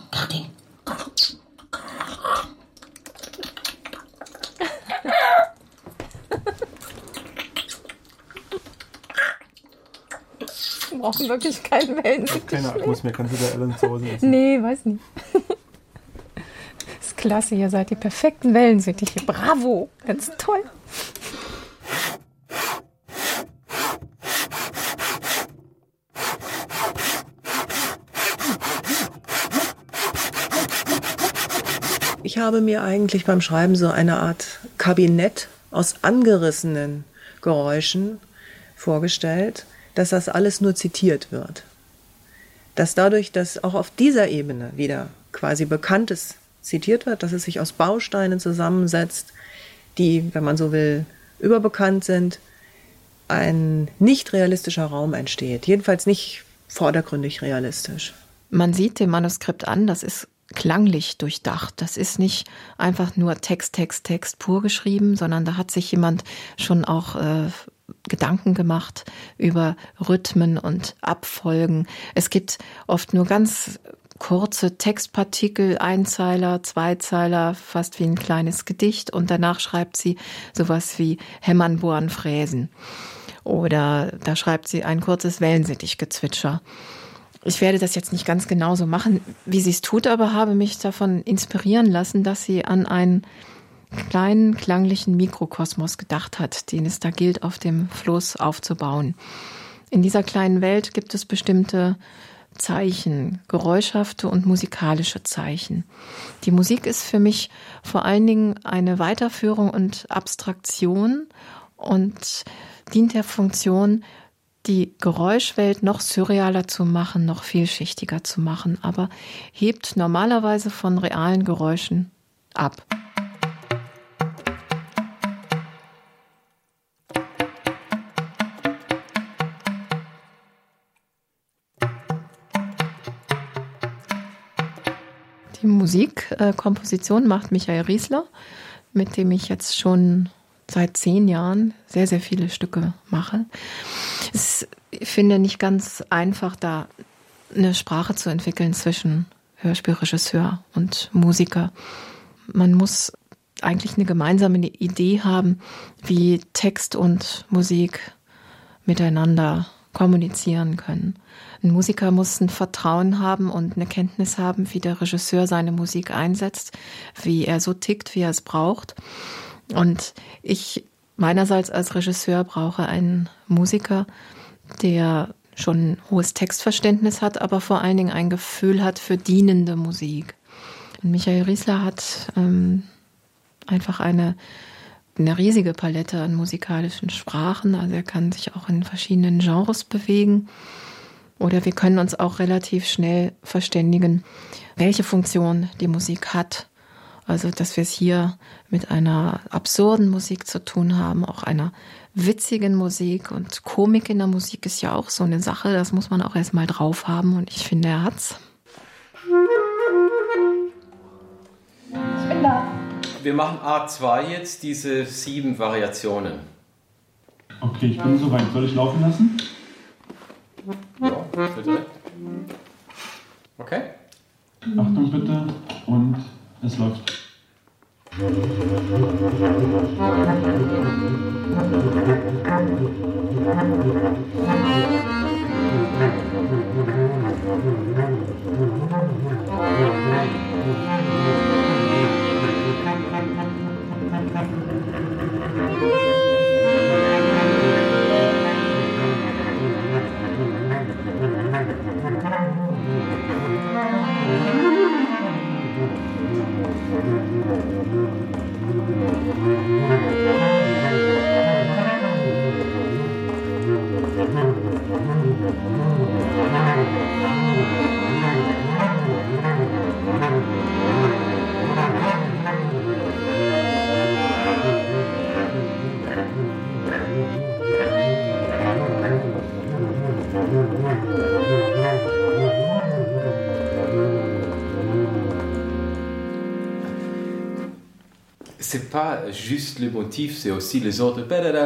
Wir brauchen wirklich keinen Wellensittich. Keine Akkus mehr, kannst du da Ellen zu Hause essen? Nee, weiß nicht. Das ist klasse, ihr seid die perfekten Wellensittiche. Bravo, ganz toll. Ich habe mir eigentlich beim Schreiben so eine Art Kabinett aus angerissenen Geräuschen vorgestellt, dass das alles nur zitiert wird. Dass dadurch, dass auch auf dieser Ebene wieder quasi Bekanntes zitiert wird, dass es sich aus Bausteinen zusammensetzt, die, wenn man so will, überbekannt sind, ein nicht realistischer Raum entsteht. Jedenfalls nicht vordergründig realistisch. Man sieht dem Manuskript an, das ist klanglich durchdacht. Das ist nicht einfach nur Text pur geschrieben, sondern da hat sich jemand schon auch Gedanken gemacht über Rhythmen und Abfolgen. Es gibt oft nur ganz kurze Textpartikel, Einzeiler, Zweizeiler, fast wie ein kleines Gedicht und danach schreibt sie sowas wie Hämmern, Bohren, Fräsen. Oder da schreibt sie ein kurzes Wellensittichgezwitscher. Ich werde das jetzt nicht ganz genauso machen, wie sie es tut, aber habe mich davon inspirieren lassen, dass sie an einen kleinen klanglichen Mikrokosmos gedacht hat, den es da gilt, auf dem Floß aufzubauen. In dieser kleinen Welt gibt es bestimmte Zeichen, geräuschhafte und musikalische Zeichen. Die Musik ist für mich vor allen Dingen eine Weiterführung und Abstraktion und dient der Funktion, die Geräuschwelt noch surrealer zu machen, noch vielschichtiger zu machen, aber hebt normalerweise von realen Geräuschen ab. Die Musikkomposition macht Michael Riesler, mit dem ich jetzt schon seit 10 Jahren sehr, sehr viele Stücke mache. Es ist, ich finde, nicht ganz einfach, da eine Sprache zu entwickeln zwischen Hörspielregisseur und Musiker. Man muss eigentlich eine gemeinsame Idee haben, wie Text und Musik miteinander kommunizieren können. Ein Musiker muss ein Vertrauen haben und eine Kenntnis haben, wie der Regisseur seine Musik einsetzt, wie er so tickt, wie er es braucht. Und ich meinerseits als Regisseur brauche einen Musiker, der schon ein hohes Textverständnis hat, aber vor allen Dingen ein Gefühl hat für dienende Musik. Und Michael Riesler hat einfach eine riesige Palette an musikalischen Sprachen. Also er kann sich auch in verschiedenen Genres bewegen. Oder wir können uns auch relativ schnell verständigen, welche Funktion die Musik hat. Also, dass wir es hier mit einer absurden Musik zu tun haben, auch einer witzigen Musik. Und Komik in der Musik ist ja auch so eine Sache, das muss man auch erstmal drauf haben. Und ich finde, er hat's. wir machen A2 jetzt, diese 7 Variationen. Okay, ich bin soweit. Soll ich laufen lassen? Ja, bitte. Okay. Achtung bitte. Und es läuft. C'est pas juste le motif, c'est aussi les ordres.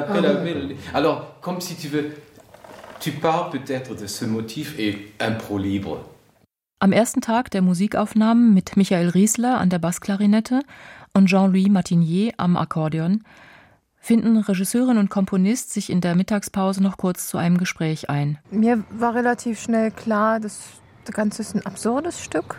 Alors, comme si tu veux, tu parles peut-être de ce motif et impro libre. Am ersten Tag der Musikaufnahmen mit Michael Riesler an der Bassklarinette und Jean-Louis Martinier am Akkordeon finden Regisseurin und Komponist sich in der Mittagspause noch kurz zu einem Gespräch ein. Mir war relativ schnell klar, das Ganze ist ein absurdes Stück.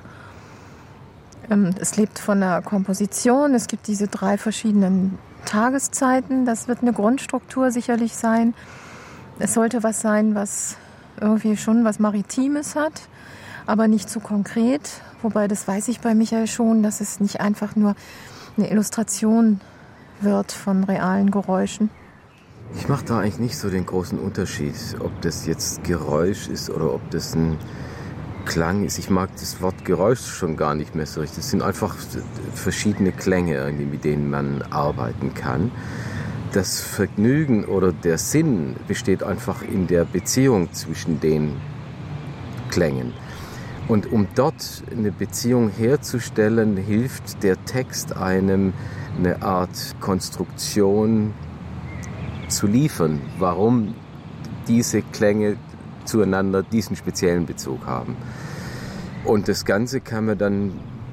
Es lebt von der Komposition, es gibt diese 3 verschiedenen Tageszeiten, das wird eine Grundstruktur sicherlich sein. Es sollte was sein, was irgendwie schon was Maritimes hat, aber nicht zu konkret. Wobei, das weiß ich bei Michael schon, dass es nicht einfach nur eine Illustration wird von realen Geräuschen. Ich mache da eigentlich nicht so den großen Unterschied, ob das jetzt Geräusch ist oder ob das ein Klang ist. Ich mag das Wort Geräusch schon gar nicht mehr so richtig. Das sind einfach verschiedene Klänge, irgendwie, mit denen man arbeiten kann. Das Vergnügen oder der Sinn besteht einfach in der Beziehung zwischen den Klängen. Und um dort eine Beziehung herzustellen, hilft der Text einem, eine Art Konstruktion zu liefern, warum diese Klänge zueinander diesen speziellen Bezug haben. Und das Ganze kann man dann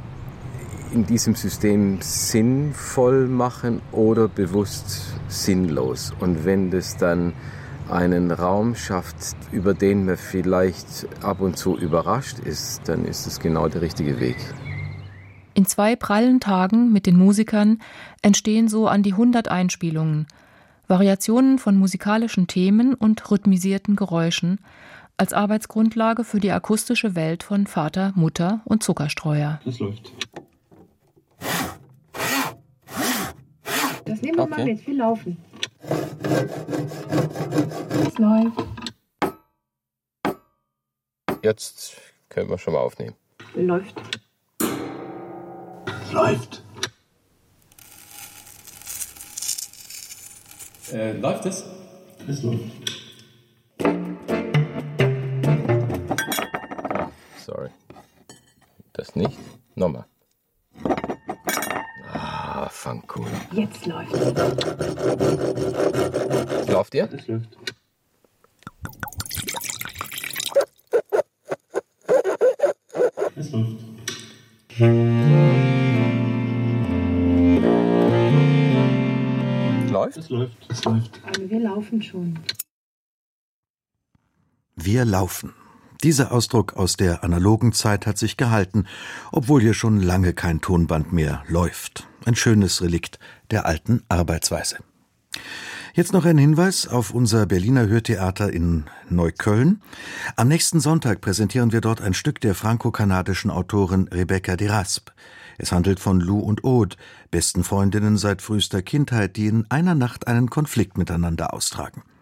in diesem System sinnvoll machen oder bewusst sinnlos. Und wenn das dann einen Raum schafft, über den man vielleicht ab und zu überrascht ist, dann ist es genau der richtige Weg. In 2 prallen Tagen mit den Musikern entstehen so an die 100 Einspielungen, Variationen von musikalischen Themen und rhythmisierten Geräuschen als Arbeitsgrundlage für die akustische Welt von Vater, Mutter und Zuckerstreuer. Das läuft. Das nehmen wir mal mit, wir laufen. Es läuft. Jetzt können wir schon mal aufnehmen. Läuft. Es läuft. Läuft es? Es läuft. Sorry. Das nicht. Nochmal. Fangcool. Jetzt läuft. Lauft ihr? Es läuft. Es läuft. Läuft? Es läuft. Es läuft. Also wir laufen schon. Wir laufen. Dieser Ausdruck aus der analogen Zeit hat sich gehalten, obwohl hier schon lange kein Tonband mehr läuft. Ein schönes Relikt der alten Arbeitsweise. Jetzt noch ein Hinweis auf unser Berliner Hörtheater in Neukölln. Am nächsten Sonntag präsentieren wir dort ein Stück der franco-kanadischen Autorin Rebecca Deraspe. Es handelt von Lou und Aude, besten Freundinnen seit frühester Kindheit, die in einer Nacht einen Konflikt miteinander austragen.